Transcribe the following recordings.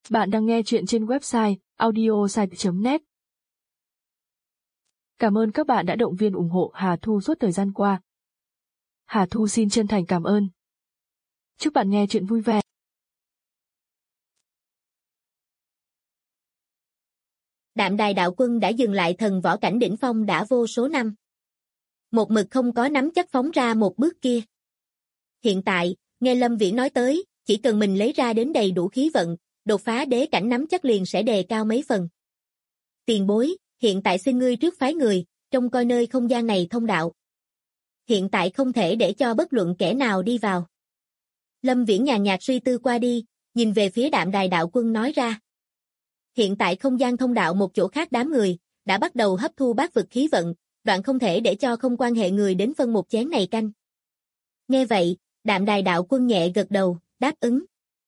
Bạn đang nghe chuyện trên website audiosite.net. Cảm ơn các bạn đã động viên ủng hộ Hà Thu suốt thời gian qua. Hà Thu xin chân thành cảm ơn. Chúc bạn nghe chuyện vui vẻ. Đạm Đài đạo quân đã dừng lại thần võ cảnh đỉnh phong đã vô số năm. Một mực không có nắm chắc phóng ra một bước kia. Hiện tại, nghe Lâm Viễn nói tới, chỉ cần mình lấy ra đến đầy đủ khí vận, đột phá đế cảnh nắm chắc liền sẽ đề cao mấy phần. Tiền bối, hiện tại xin ngươi trước phái người, trông coi nơi không gian này thông đạo. Hiện tại không thể để cho bất luận kẻ nào đi vào. Lâm Viễn nhàn nhạt suy tư qua đi, nhìn về phía Đạm Đài đạo quân nói ra. Hiện tại không gian thông đạo một chỗ khác đám người, đã bắt đầu hấp thu bát vực khí vận, đoạn không thể để cho không quan hệ người đến phân một chén này canh. Nghe vậy, Đạm Đài đạo quân nhẹ gật đầu, đáp ứng.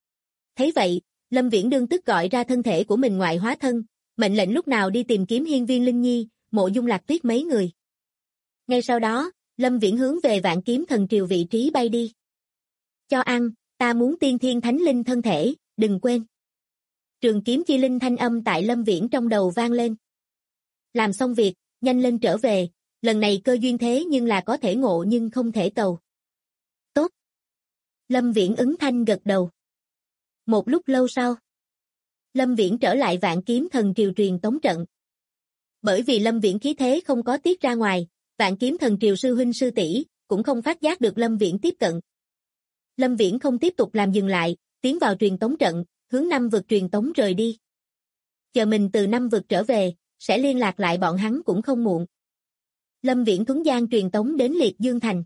Thấy vậy, Lâm Viễn đương tức gọi ra thân thể của mình ngoại hóa thân, mệnh lệnh lúc nào đi tìm kiếm Hiên Viên Linh Nhi, Mộ Dung Lạc Tuyết mấy người. Ngay sau đó, Lâm Viễn hướng về Vạn Kiếm Thần Triều vị trí bay đi. Cho ăn, ta muốn tiên thiên thánh linh thân thể, đừng quên. Trường kiếm chi linh thanh âm tại Lâm Viễn trong đầu vang lên. Làm xong việc, nhanh lên trở về, lần này cơ duyên thế nhưng là có thể ngộ nhưng không thể cầu. Tốt. Lâm Viễn ứng thanh gật đầu. Một lúc lâu sau, Lâm Viễn trở lại Vạn Kiếm Thần Triều truyền tống trận. Bởi vì Lâm Viễn khí thế không có tiết ra ngoài, Vạn Kiếm Thần Triều sư huynh sư tỷ cũng không phát giác được Lâm Viễn tiếp cận. Lâm Viễn không tiếp tục làm dừng lại, tiến vào truyền tống trận, hướng năm vực truyền tống rời đi. Chờ mình từ năm vực trở về, sẽ liên lạc lại bọn hắn cũng không muộn. Lâm Viễn thuấn gian truyền tống đến Liệt Dương Thành.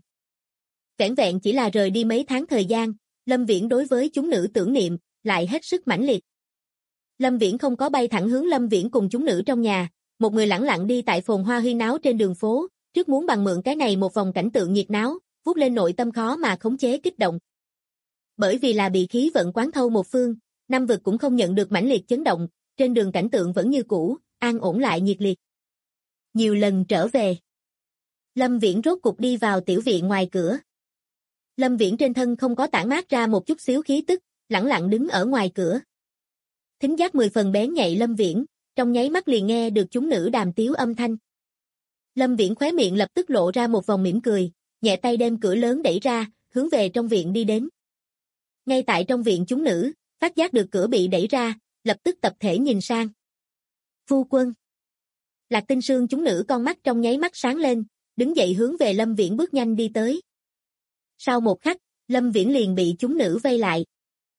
Vẻn vẹn chỉ là rời đi mấy tháng thời gian, Lâm Viễn đối với chúng nữ tưởng niệm, lại hết sức mãnh liệt. Lâm Viễn không có bay thẳng hướng Lâm Viễn cùng chúng nữ trong nhà, một người lẳng lặng đi tại phồn hoa huyên náo trên đường phố, trước muốn bằng mượn cái này một vòng cảnh tượng nhiệt náo, vuốt lên nội tâm khó mà khống chế kích động. Bởi vì là bị khí vận quán thâu một phương, năm vực cũng không nhận được mãnh liệt chấn động, trên đường cảnh tượng vẫn như cũ, an ổn lại nhiệt liệt. Nhiều lần trở về, Lâm Viễn rốt cục đi vào tiểu viện ngoài cửa. Lâm Viễn trên thân không có tản mát ra một chút xíu khí tức, lẳng lặng đứng ở ngoài cửa. Thính giác 10 phần bén nhạy Lâm Viễn, trong nháy mắt liền nghe được chúng nữ đàm tiếu âm thanh. Lâm Viễn khóe miệng lập tức lộ ra một vòng mỉm cười, nhẹ tay đem cửa lớn đẩy ra, hướng về trong viện đi đến. Ngay tại trong viện chúng nữ, phát giác được cửa bị đẩy ra, lập tức tập thể nhìn sang. Phu quân. Lạc Tinh Sương chúng nữ con mắt trong nháy mắt sáng lên, đứng dậy hướng về Lâm Viễn bước nhanh đi tới. Sau một khắc, Lâm Viễn liền bị chúng nữ vây lại.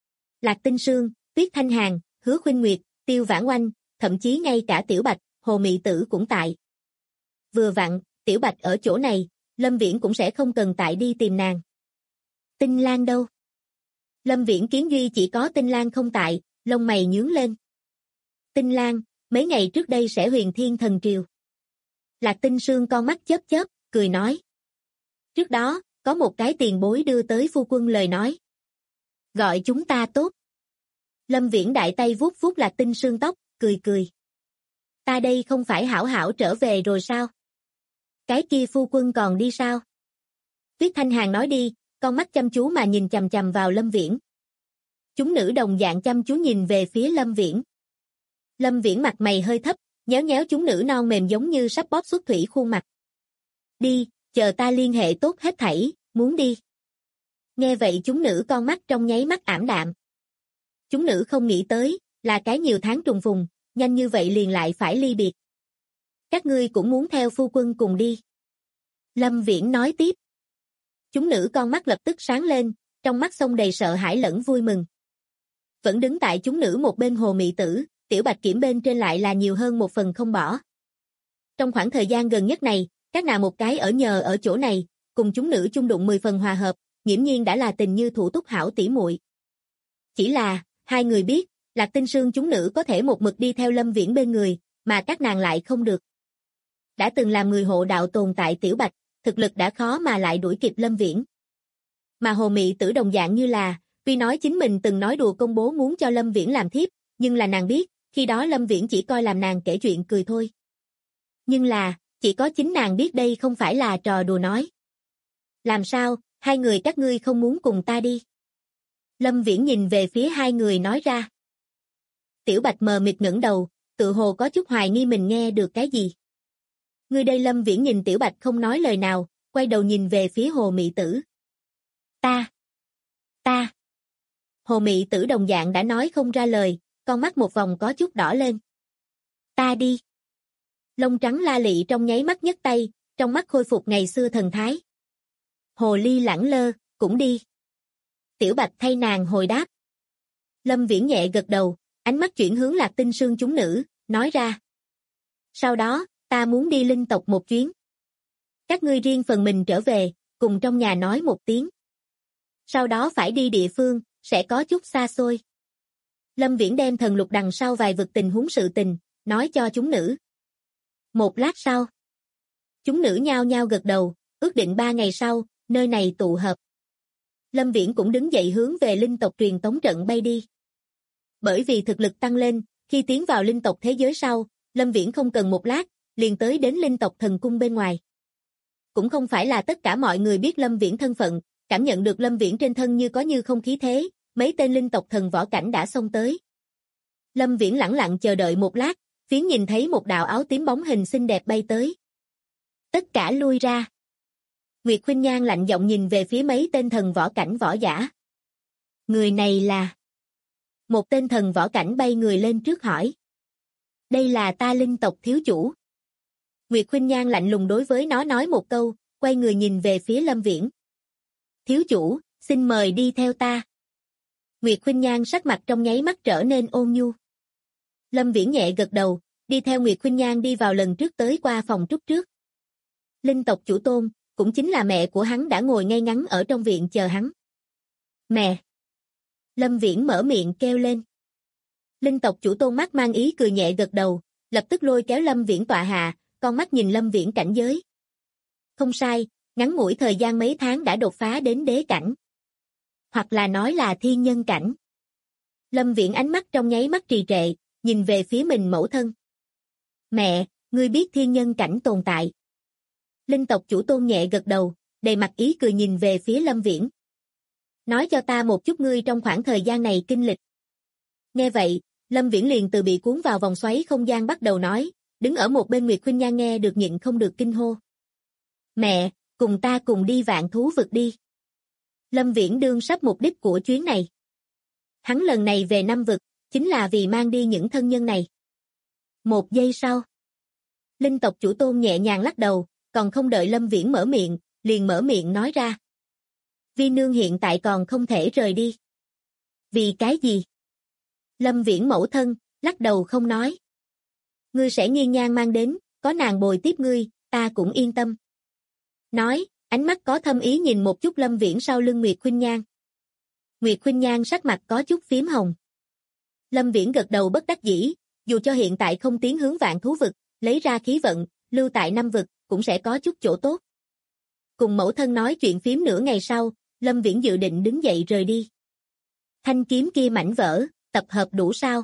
Lạc Tinh Sương, Tuyết Thanh Hàn, Hứa Khuynh Nguyệt, Tiêu Vãn Oanh, thậm chí ngay cả Tiểu Bạch, Hồ Mị Tử cũng tại. Vừa vặn, Tiểu Bạch ở chỗ này, Lâm Viễn cũng sẽ không cần tại đi tìm nàng. Tinh Lan đâu? Lâm Viễn kiến duy chỉ có Tinh Lan không tại, lông mày nhướng lên. Tinh Lan, mấy ngày trước đây sẽ Huyền Thiên Thần Triều. Lạc Tinh Sương con mắt chớp chớp, cười nói. Trước đó, có một cái tiền bối đưa tới phu quân lời nói. Gọi chúng ta tốt. Lâm Viễn đại tay vuốt vuốt Lạc Tinh Sương tóc, cười cười. Ta đây không phải hảo hảo trở về rồi sao? Cái kia phu quân còn đi sao? Tuyết Thanh Hàn nói đi, con mắt chăm chú mà nhìn chằm chằm vào Lâm Viễn. Chúng nữ đồng dạng chăm chú nhìn về phía Lâm Viễn. Lâm Viễn mặt mày hơi thấp, nhéo nhéo chúng nữ non mềm giống như sắp bóp xuất thủy khuôn mặt. Đi, chờ ta liên hệ tốt hết thảy, muốn đi. Nghe vậy chúng nữ con mắt trong nháy mắt ảm đạm. Chúng nữ không nghĩ tới, là cái nhiều tháng trùng phùng, nhanh như vậy liền lại phải ly biệt. Các ngươi cũng muốn theo phu quân cùng đi. Lâm Viễn nói tiếp. Chúng nữ con mắt lập tức sáng lên, trong mắt xông đầy sợ hãi lẫn vui mừng. Vẫn đứng tại chúng nữ một bên Hồ Mị Tử, Tiểu Bạch Kiểm bên trên lại là nhiều hơn một phần không bỏ. Trong khoảng thời gian gần nhất này, các nàng một cái ở nhờ ở chỗ này, cùng chúng nữ chung đụng 10 phần hòa hợp, nghiễm nhiên đã là tình như thủ túc hảo tỉ muội. Chỉ là, hai người biết, Lạc Tinh Sương chúng nữ có thể một mực đi theo Lâm Viễn bên người, mà các nàng lại không được. Đã từng làm người hộ đạo tồn tại Tiểu Bạch, thực lực đã khó mà lại đuổi kịp Lâm Viễn. Mà Hồ Mị Tử đồng dạng như là, tuy nói chính mình từng nói đùa công bố muốn cho Lâm Viễn làm thiếp, nhưng là nàng biết, khi đó Lâm Viễn chỉ coi làm nàng kể chuyện cười thôi. Nhưng là, chỉ có chính nàng biết đây không phải là trò đùa nói. Làm sao, hai người các ngươi không muốn cùng ta đi? Lâm Viễn nhìn về phía hai người nói ra. Tiểu Bạch mờ mịt ngẩng đầu, tự hồ có chút hoài nghi mình nghe được cái gì. Ngươi đây Lâm Viễn nhìn Tiểu Bạch không nói lời nào, quay đầu nhìn về phía Hồ Mị Tử. Ta. Hồ Mị Tử đồng dạng đã nói không ra lời, con mắt một vòng có chút đỏ lên. Ta đi. Lông trắng la lị trong nháy mắt nhấc tay, trong mắt khôi phục ngày xưa thần thái. Hồ ly lẳng lơ, cũng đi. Tiểu Bạch thay nàng hồi đáp. Lâm Viễn nhẹ gật đầu, ánh mắt chuyển hướng Lạc Tinh Sương chúng nữ, nói ra. Sau đó, ta muốn đi linh tộc một chuyến. Các ngươi riêng phần mình trở về, cùng trong nhà nói một tiếng. Sau đó phải đi địa phương, sẽ có chút xa xôi. Lâm Viễn đem thần lục đằng sau vài vực tình huống sự tình, nói cho chúng nữ. Một lát sau, chúng nữ nhao nhao gật đầu, ước định 3 ngày sau, nơi này tụ hợp. Lâm Viễn cũng đứng dậy hướng về linh tộc truyền tống trận bay đi. Bởi vì thực lực tăng lên, khi tiến vào linh tộc thế giới sau, Lâm Viễn không cần một lát, liền tới đến linh tộc thần cung bên ngoài. Cũng không phải là tất cả mọi người biết Lâm Viễn thân phận, cảm nhận được Lâm Viễn trên thân như có như không khí thế, mấy tên linh tộc thần võ cảnh đã xông tới. Lâm Viễn lẳng lặng chờ đợi một lát, phiến nhìn thấy một đạo áo tím bóng hình xinh đẹp bay tới. Tất cả lui ra. Nguyệt Khuynh Nhan lạnh giọng nhìn về phía mấy tên thần võ cảnh võ giả. Người này là... Một tên thần võ cảnh bay người lên trước hỏi. Đây là ta linh tộc thiếu chủ. Nguyệt Khuynh Nhan lạnh lùng đối với nó nói một câu, quay người nhìn về phía Lâm Viễn. Thiếu chủ, xin mời đi theo ta. Nguyệt Khuynh Nhan sắc mặt trong nháy mắt trở nên ôn nhu. Lâm Viễn nhẹ gật đầu, đi theo Nguyệt Khuynh Nhan đi vào lần trước tới qua phòng trúc trước. Linh tộc chủ tôn, cũng chính là mẹ của hắn đã ngồi ngay ngắn ở trong viện chờ hắn. Mẹ! Lâm Viễn mở miệng kêu lên. Linh tộc chủ tôn mắt mang ý cười nhẹ gật đầu, lập tức lôi kéo Lâm Viễn tọa hạ, con mắt nhìn Lâm Viễn cảnh giới. Không sai, ngắn ngủi thời gian mấy tháng đã đột phá đến đế cảnh. Hoặc là nói là thiên nhân cảnh. Lâm Viễn ánh mắt trong nháy mắt trì trệ, nhìn về phía mình mẫu thân. Mẹ, ngươi biết thiên nhân cảnh tồn tại. Linh tộc chủ tôn nhẹ gật đầu, đầy mặt ý cười nhìn về phía Lâm Viễn. Nói cho ta một chút ngươi trong khoảng thời gian này kinh lịch. Nghe vậy, Lâm Viễn liền từ bị cuốn vào vòng xoáy không gian bắt đầu nói, đứng ở một bên Nguyệt Khuynh Nhan nghe được nhịn không được kinh hô. Mẹ, cùng ta cùng đi vạn thú vực đi. Lâm Viễn đương sắp mục đích của chuyến này. Hắn lần này về Nam vực, chính là vì mang đi những thân nhân này. Một giây sau, linh tộc chủ tôn nhẹ nhàng lắc đầu, còn không đợi Lâm Viễn mở miệng, liền mở miệng nói ra. Vi nương hiện tại còn không thể rời đi. Vì cái gì? Lâm Viễn mẫu thân, lắc đầu không nói. Ngươi sẽ nghiêng nhan mang đến, có nàng bồi tiếp ngươi, ta cũng yên tâm. Nói, ánh mắt có thâm ý nhìn một chút Lâm Viễn sau lưng Nguyệt Khuynh Nhan. Nguyệt Khuynh Nhan sắc mặt có chút phím hồng. Lâm Viễn gật đầu bất đắc dĩ, dù cho hiện tại không tiến hướng vạn thú vực, lấy ra khí vận, lưu tại Nam vực, cũng sẽ có chút chỗ tốt. Cùng mẫu thân nói chuyện phím nửa ngày sau, Lâm Viễn dự định đứng dậy rời đi. Thanh kiếm kia mảnh vỡ, tập hợp đủ sao?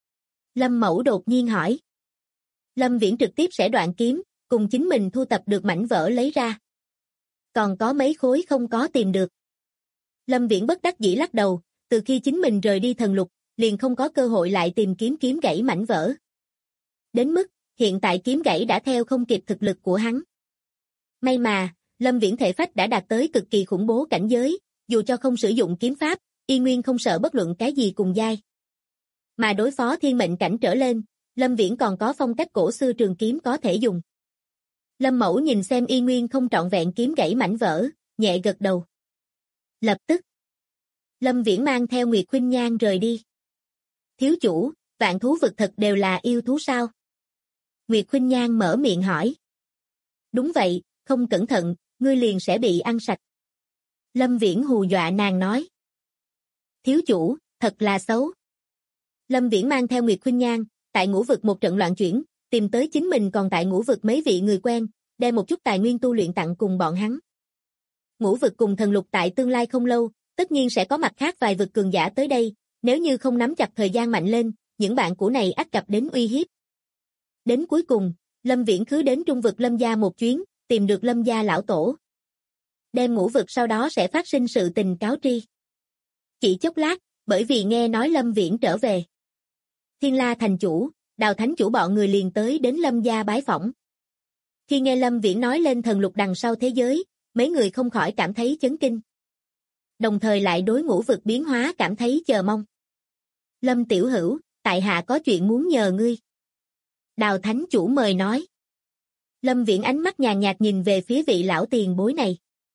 Lâm mẫu đột nhiên hỏi. Lâm Viễn trực tiếp sẽ đoạn kiếm, cùng chính mình thu tập được mảnh vỡ lấy ra. Còn có mấy khối không có tìm được. Lâm Viễn bất đắc dĩ lắc đầu, từ khi chính mình rời đi thần lục, liền không có cơ hội lại tìm kiếm kiếm gãy mảnh vỡ. Đến mức, hiện tại kiếm gãy đã theo không kịp thực lực của hắn. May mà, Lâm Viễn thể phách đã đạt tới cực kỳ khủng bố cảnh giới, dù cho không sử dụng kiếm pháp, y nguyên không sợ bất luận cái gì cùng giai. Mà đối phó thiên mệnh cảnh trở lên, Lâm Viễn còn có phong cách cổ xưa trường kiếm có thể dùng. Lâm mẫu nhìn xem y nguyên không trọn vẹn kiếm gãy mảnh vỡ, nhẹ gật đầu. Lập tức, Lâm Viễn mang theo Nguyệt Khuynh Nhan rời đi. Thiếu chủ, vạn thú vực thật đều là yêu thú sao? Nguyệt Khuynh Nhan mở miệng hỏi. Đúng vậy, không cẩn thận, ngươi liền sẽ bị ăn sạch. Lâm Viễn hù dọa nàng nói. Thiếu chủ, thật là xấu. Lâm Viễn mang theo Nguyệt Khuynh Nhan, tại ngũ vực một trận loạn chuyển, tìm tới chính mình còn tại ngũ vực mấy vị người quen, đem một chút tài nguyên tu luyện tặng cùng bọn hắn. Ngũ vực cùng thần lục tại tương lai không lâu, tất nhiên sẽ có mặt khác vài vực cường giả tới đây, nếu như không nắm chặt thời gian mạnh lên, những bạn của này ắt gặp đến uy hiếp. Đến cuối cùng, Lâm Viễn khứ đến trung vực Lâm gia một chuyến, tìm được Lâm gia lão tổ. Đem ngũ vực sau đó sẽ phát sinh sự tình cáo tri. Chỉ chốc lát, bởi vì nghe nói Lâm Viễn trở về. Thiên La thành chủ, Đào thánh chủ bọn người liền tới đến Lâm gia bái phỏng. Khi nghe Lâm Viễn nói lên thần lục đằng sau thế giới, mấy người không khỏi cảm thấy chấn kinh. Đồng thời lại đối ngũ vực biến hóa cảm thấy chờ mong. Lâm tiểu hữu, tại hạ có chuyện muốn nhờ ngươi. Đào thánh chủ mời nói. Lâm Viễn ánh mắt nhàn nhạt nhìn về phía vị lão tiền bối này.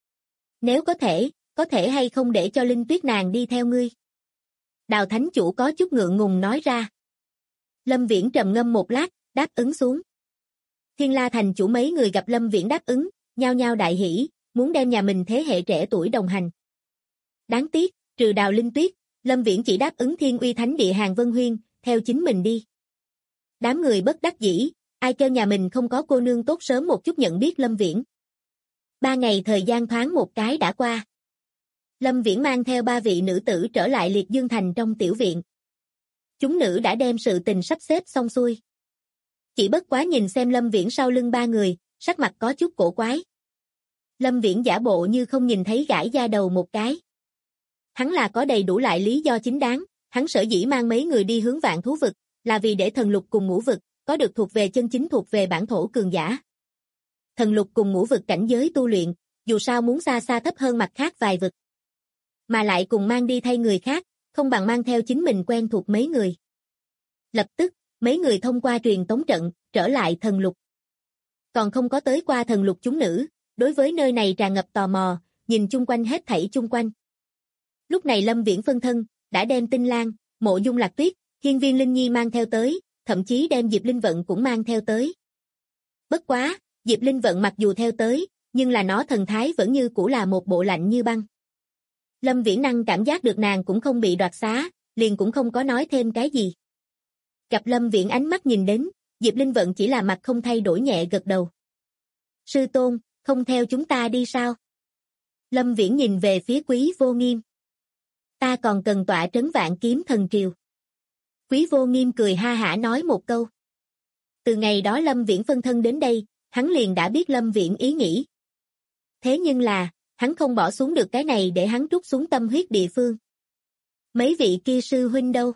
Nếu có thể hay không để cho Linh Tuyết nàng đi theo ngươi? Đào thánh chủ có chút ngượng ngùng nói ra. Lâm Viễn trầm ngâm một lát, đáp ứng xuống. Thiên La thành chủ mấy người gặp Lâm Viễn đáp ứng, nhao nhao đại hỉ, muốn đem nhà mình thế hệ trẻ tuổi đồng hành. Đáng tiếc, trừ Đào Linh Tuyết, Lâm Viễn chỉ đáp ứng Thiên Uy Thánh Địa Hàn Vân Huyên, theo chính mình đi. Đám người bất đắc dĩ, ai kêu nhà mình không có cô nương tốt sớm một chút nhận biết Lâm Viễn. 3 ngày thời gian thoáng một cái đã qua. Lâm Viễn mang theo 3 vị nữ tử trở lại Liệt Dương Thành trong tiểu viện. Chúng nữ đã đem sự tình sắp xếp xong xuôi. Chỉ bất quá nhìn xem Lâm Viễn sau lưng 3 người, sắc mặt có chút cổ quái. Lâm Viễn giả bộ như không nhìn thấy gãi da đầu một cái. Hắn là có đầy đủ lại lý do chính đáng, hắn sở dĩ mang mấy người đi hướng Vạn Thú Vực, là vì để thần lục cùng ngũ vực, có được thuộc về chân chính thuộc về bản thổ cường giả. Thần lục cùng ngũ vực cảnh giới tu luyện, dù sao muốn xa xa thấp hơn mặt khác vài vực. Mà lại cùng mang đi thay người khác, không bằng mang theo chính mình quen thuộc mấy người. Lập tức, mấy người thông qua truyền tống trận, trở lại thần lục. Còn không có tới qua thần lục chúng nữ, đối với nơi này tràn ngập tò mò, nhìn chung quanh hết thảy chung quanh. Lúc này Lâm Viễn phân thân, đã đem Tinh Lan, Mộ Dung Lạc Tuyết, Hiên Viên Linh Nhi mang theo tới, thậm chí đem Diệp Linh Vận cũng mang theo tới. Bất quá, Diệp Linh Vận mặc dù theo tới, nhưng là nó thần thái vẫn như cũ là một bộ lạnh như băng. Lâm Viễn năng cảm giác được nàng cũng không bị đoạt xá, liền cũng không có nói thêm cái gì. Gặp Lâm Viễn ánh mắt nhìn đến, Diệp Linh Vận chỉ là mặt không thay đổi nhẹ gật đầu. Sư tôn, không theo chúng ta đi sao? Lâm Viễn nhìn về phía Quý Vô Nghiêm. Ta còn cần tọa trấn Vạn Kiếm Thần Triều. Quý Vô Nghiêm cười ha hả nói một câu. Từ ngày đó Lâm Viễn phân thân đến đây, hắn liền đã biết Lâm Viễn ý nghĩ. Thế nhưng là, hắn không bỏ xuống được cái này để hắn trút xuống tâm huyết địa phương. Mấy vị kia sư huynh đâu?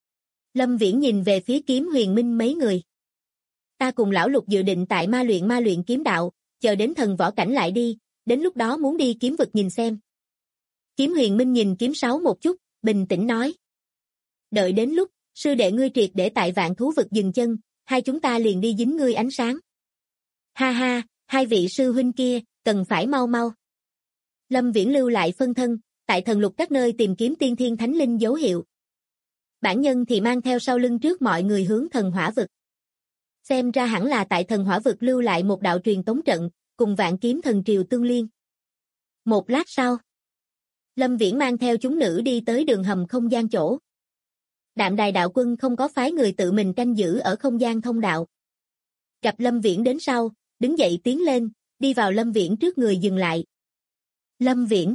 Lâm Viễn nhìn về phía Kiếm Huyền Minh mấy người. Ta cùng lão Lục dự định tại ma luyện kiếm đạo, chờ đến thần võ cảnh lại đi, đến lúc đó muốn đi kiếm vực nhìn xem. Kiếm Huyền Minh nhìn Kiếm Sáu một chút, bình tĩnh nói. Đợi đến lúc, sư đệ ngươi triệt để tại Vạn Thú Vực dừng chân, hai chúng ta liền đi dính ngươi ánh sáng. Ha ha, hai vị sư huynh kia, cần phải mau mau. Lâm Viễn lưu lại phân thân, tại thần lục các nơi tìm kiếm tiên thiên thánh linh dấu hiệu. Bản nhân thì mang theo sau lưng trước mọi người hướng thần hỏa vực. Xem ra hẳn là tại thần hỏa vực lưu lại một đạo truyền tống trận, cùng Vạn Kiếm Thần Triều tương liên. Một lát sau, Lâm Viễn mang theo chúng nữ đi tới đường hầm không gian chỗ. Đạm Đài đạo quân không có phái người tự mình canh giữ ở không gian thông đạo. Gặp Lâm Viễn đến sau, đứng dậy tiến lên, đi vào Lâm Viễn trước người dừng lại. Lâm Viễn.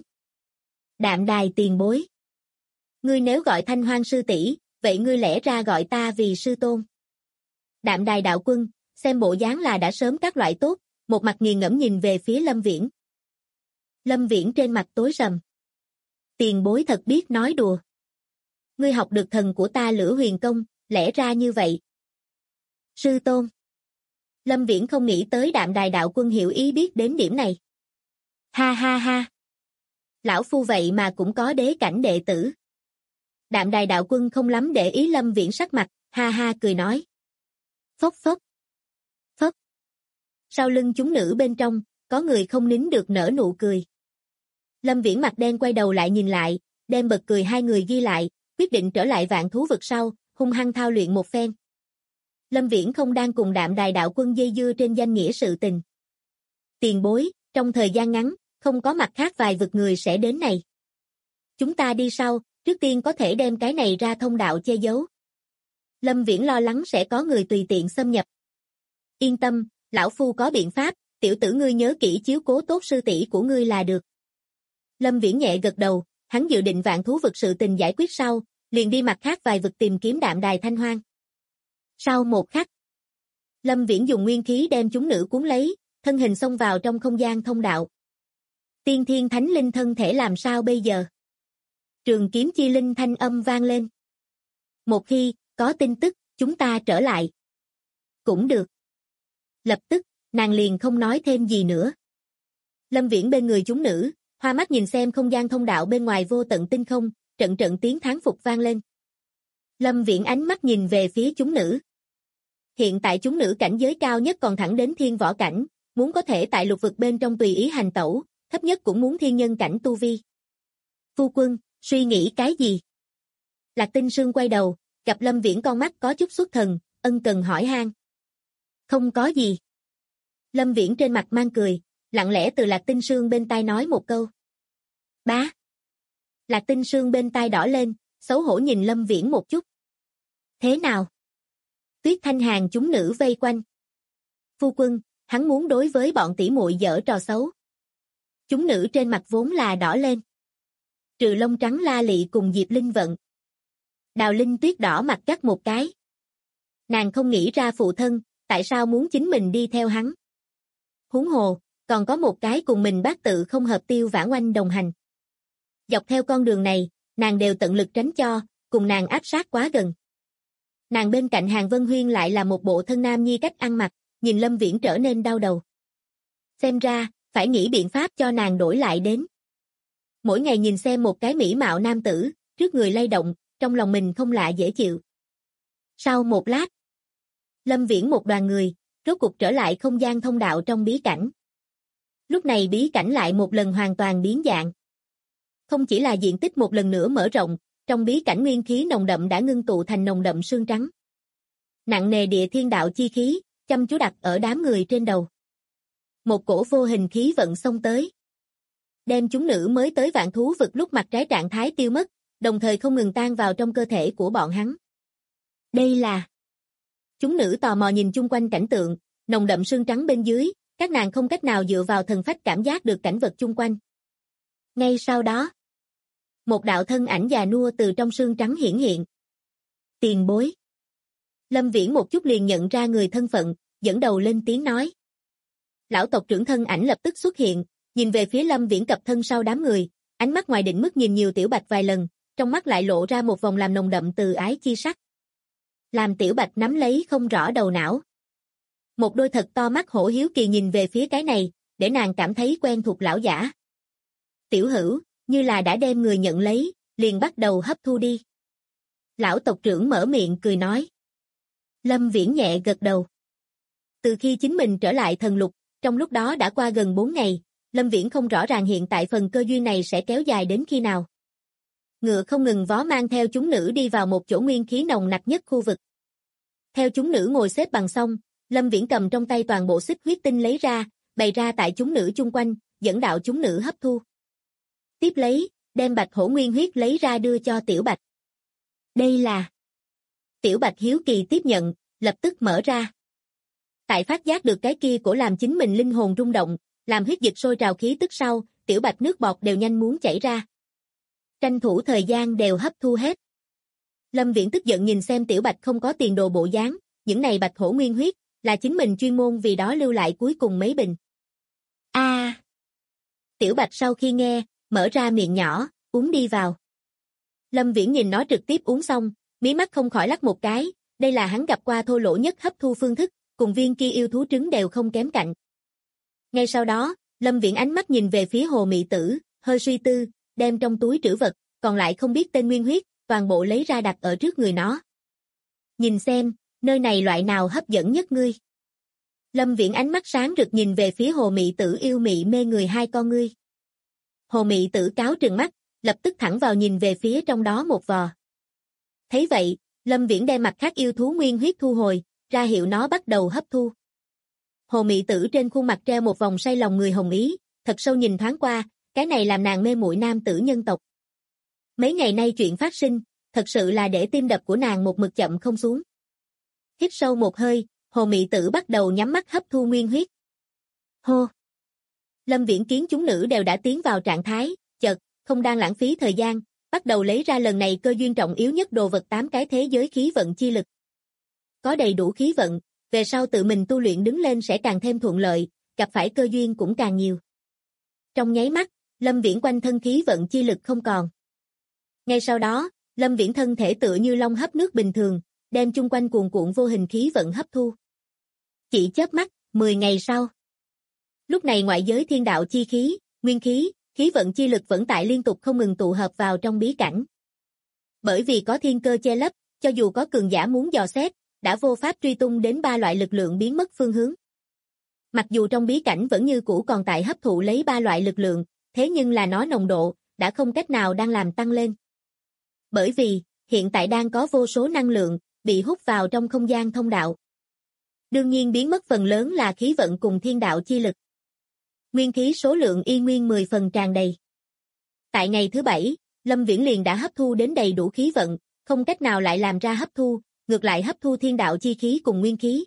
Đạm Đài tiền bối. Ngươi nếu gọi Thanh Hoang sư tỷ, vậy ngươi lẽ ra gọi ta vì sư tôn. Đạm Đài đạo quân, xem bộ dáng là đã sớm các loại tốt, một mặt nghiền ngẫm nhìn về phía Lâm Viễn. Lâm Viễn trên mặt tối sầm. Tiền bối thật biết nói đùa. Ngươi học được thần của ta Lửa Huyền Công, lẽ ra như vậy. Sư tôn. Lâm Viễn không nghĩ tới Đạm Đài đạo quân hiểu ý biết đến điểm này. Ha ha ha. Lão phu vậy mà cũng có đế cảnh đệ tử. Đạm Đài đạo quân không lắm để ý Lâm Viễn sắc mặt, ha ha cười nói. Phốc phốc. Phốc. Sau lưng chúng nữ bên trong, có người không nín được nở nụ cười. Lâm Viễn mặt đen quay đầu lại nhìn lại, đem bật cười hai người ghi lại, quyết định trở lại Vạn Thú Vực sau, hung hăng thao luyện một phen. Lâm Viễn không đang cùng Đạm Đài đạo quân dây dưa trên danh nghĩa sự tình. Tiền bối, trong thời gian ngắn, không có mặt khác vài vực người sẽ đến này. Chúng ta đi sau, trước tiên có thể đem cái này ra thông đạo che giấu. Lâm Viễn lo lắng sẽ có người tùy tiện xâm nhập. Yên tâm, lão phu có biện pháp, tiểu tử ngươi nhớ kỹ chiếu cố tốt sư tỷ của ngươi là được. Lâm Viễn nhẹ gật đầu, hắn dự định Vạn Thú Vực sự tình giải quyết sau, liền đi mặt khác vài vực tìm kiếm Đạm Đài Thanh Hoang. Sau một khắc, Lâm Viễn dùng nguyên khí đem chúng nữ cuốn lấy, thân hình xông vào trong không gian thông đạo. Tiên thiên thánh linh thân thể làm sao bây giờ? Trường kiếm chi linh thanh âm vang lên. Một khi có tin tức, chúng ta trở lại. Cũng được. Lập tức, nàng liền không nói thêm gì nữa. Lâm Viễn bên người chúng nữ, hoa mắt nhìn xem không gian thông đạo bên ngoài vô tận tinh không, trận trận tiếng thán phục vang lên. Lâm Viễn ánh mắt nhìn về phía chúng nữ. Hiện tại chúng nữ cảnh giới cao nhất còn thẳng đến thiên võ cảnh, muốn có thể tại lục vực bên trong tùy ý hành tẩu, thấp nhất cũng muốn thiên nhân cảnh tu vi. Phu quân, suy nghĩ cái gì? Lạc Tinh Sương quay đầu, gặp Lâm Viễn con mắt có chút xuất thần, ân cần hỏi han. Không có gì. Lâm Viễn trên mặt mang cười, lặng lẽ từ Lạc Tinh Sương bên tai nói một câu. Bá. Lạc Tinh Sương bên tai đỏ lên, xấu hổ nhìn Lâm Viễn một chút. Thế nào? Tuyết Thanh Hàn chúng nữ vây quanh. Phu quân, hắn muốn đối với bọn tỷ muội giở trò xấu. Chúng nữ trên mặt vốn là đỏ lên. Trừ lông trắng La Lị cùng Diệp Linh Vận. Đào Linh Tuyết đỏ mặt cắt một cái. Nàng không nghĩ ra phụ thân, tại sao muốn chính mình đi theo hắn. Huống hồ, còn có một cái cùng mình bát tự không hợp Tiêu Vãn Oanh đồng hành. Dọc theo con đường này, nàng đều tận lực tránh cho, cùng nàng áp sát quá gần. Nàng bên cạnh Hàn Vân Huyên lại là một bộ thân nam nhi cách ăn mặc, nhìn Lâm Viễn trở nên đau đầu. Xem ra, phải nghĩ biện pháp cho nàng đổi lại đến. Mỗi ngày nhìn xem một cái mỹ mạo nam tử, trước người lay động, trong lòng mình không lạ dễ chịu. Sau một lát, Lâm Viễn một đoàn người, rốt cục trở lại không gian thông đạo trong bí cảnh. Lúc này bí cảnh lại một lần hoàn toàn biến dạng. Không chỉ là diện tích một lần nữa mở rộng, trong bí cảnh nguyên khí nồng đậm đã ngưng tụ thành nồng đậm sương trắng. Nặng nề địa thiên đạo chi khí, chăm chú đặt ở đám người trên đầu. Một cổ vô hình khí vận xông tới. Đem chúng nữ mới tới vạn thú vực lúc mặt trái trạng thái tiêu mất, đồng thời không ngừng tan vào trong cơ thể của bọn hắn. Đây là... Chúng nữ tò mò nhìn chung quanh cảnh tượng, nồng đậm sương trắng bên dưới, các nàng không cách nào dựa vào thần phách cảm giác được cảnh vật chung quanh. Ngay sau đó, một đạo thân ảnh già nua từ trong sương trắng hiển hiện. Tiền bối. Lâm Viễn một chút liền nhận ra người thân phận, dẫn đầu lên tiếng nói. Lão tộc trưởng thân ảnh lập tức xuất hiện, nhìn về phía Lâm Viễn cập thân sau đám người, ánh mắt ngoài định mức nhìn nhiều Tiểu Bạch vài lần, trong mắt lại lộ ra một vòng làm nồng đậm từ ái chi sắc. Làm Tiểu Bạch nắm lấy không rõ đầu não. Một đôi thật to mắt hổ hiếu kỳ nhìn về phía cái này, để nàng cảm thấy quen thuộc lão giả. Tiểu Hữu, như là đã đem người nhận lấy, liền bắt đầu hấp thu đi. Lão tộc trưởng mở miệng cười nói. Lâm Viễn nhẹ gật đầu. Từ khi chính mình trở lại thần lục, trong lúc đó đã qua gần 4 ngày, Lâm Viễn không rõ ràng hiện tại phần cơ duyên này sẽ kéo dài đến khi nào. Ngựa không ngừng vó mang theo chúng nữ đi vào một chỗ nguyên khí nồng nặc nhất khu vực. Theo chúng nữ ngồi xếp bằng xong, Lâm Viễn cầm trong tay toàn bộ xích huyết tinh lấy ra, bày ra tại chúng nữ chung quanh, dẫn đạo chúng nữ hấp thu. Tiếp lấy, đem bạch hổ nguyên huyết lấy ra đưa cho Tiểu Bạch. Đây là... Tiểu Bạch hiếu kỳ tiếp nhận, lập tức mở ra. Tại phát giác được cái kia của làm chính mình linh hồn rung động, làm huyết dịch sôi trào khí tức sau, Tiểu Bạch nước bọt đều nhanh muốn chảy ra. Tranh thủ thời gian đều hấp thu hết. Lâm Viễn tức giận nhìn xem Tiểu Bạch không có tiền đồ bộ dáng, những này bạch hổ nguyên huyết, là chính mình chuyên môn vì đó lưu lại cuối cùng mấy bình. Tiểu Bạch sau khi nghe, mở ra miệng nhỏ, uống đi vào. Lâm Viễn nhìn nó trực tiếp uống xong, mí mắt không khỏi lắc một cái, đây là hắn gặp qua thô lỗ nhất hấp thu phương thức, cùng viên kia yêu thú trứng đều không kém cạnh. Ngay sau đó, Lâm Viễn ánh mắt nhìn về phía Hồ Mị Tử, hơi suy tư, đem trong túi trữ vật, còn lại không biết tên nguyên huyết, toàn bộ lấy ra đặt ở trước người nó. Nhìn xem, nơi này loại nào hấp dẫn nhất ngươi? Lâm Viễn ánh mắt sáng rực nhìn về phía Hồ Mị Tử yêu mị mê người hai con ngươi. Hồ Mị Tử cáo trừng mắt, lập tức thẳng vào nhìn về phía trong đó một vò. Thấy vậy, Lâm Viễn đem mặt khác yêu thú nguyên huyết thu hồi, ra hiệu nó bắt đầu hấp thu. Hồ Mị Tử trên khuôn mặt treo một vòng say lòng người hồng ý, thật sâu nhìn thoáng qua, cái này làm nàng mê muội nam tử nhân tộc. Mấy ngày nay chuyện phát sinh, thật sự là để tim đập của nàng một mực chậm không xuống. Hít sâu một hơi, Hồ Mị Tử bắt đầu nhắm mắt hấp thu nguyên huyết. Hô! Lâm Viễn kiến chúng nữ đều đã tiến vào trạng thái, chợt, không đang lãng phí thời gian, bắt đầu lấy ra lần này cơ duyên trọng yếu nhất đồ vật 8 cái thế giới khí vận chi lực. Có đầy đủ khí vận, về sau tự mình tu luyện đứng lên sẽ càng thêm thuận lợi, gặp phải cơ duyên cũng càng nhiều. Trong nháy mắt, Lâm Viễn quanh thân khí vận chi lực không còn. Ngay sau đó, Lâm Viễn thân thể tựa như long hấp nước bình thường, đem chung quanh cuồn cuộn vô hình khí vận hấp thu. Chỉ chớp mắt, 10 ngày sau. Lúc này ngoại giới thiên đạo chi khí, nguyên khí, khí vận chi lực vẫn tại liên tục không ngừng tụ hợp vào trong bí cảnh. Bởi vì có thiên cơ che lấp, cho dù có cường giả muốn dò xét, đã vô pháp truy tung đến 3 loại lực lượng biến mất phương hướng. Mặc dù trong bí cảnh vẫn như cũ còn tại hấp thụ lấy 3 loại lực lượng, thế nhưng là nó nồng độ, đã không cách nào đang làm tăng lên. Bởi vì, hiện tại đang có vô số năng lượng, bị hút vào trong không gian thông đạo. Đương nhiên biến mất phần lớn là khí vận cùng thiên đạo chi lực. Nguyên khí số lượng y nguyên 10 phần tràn đầy. Tại ngày thứ 7, Lâm Viễn liền đã hấp thu đến đầy đủ khí vận, không cách nào lại làm ra hấp thu, ngược lại hấp thu thiên đạo chi khí cùng nguyên khí.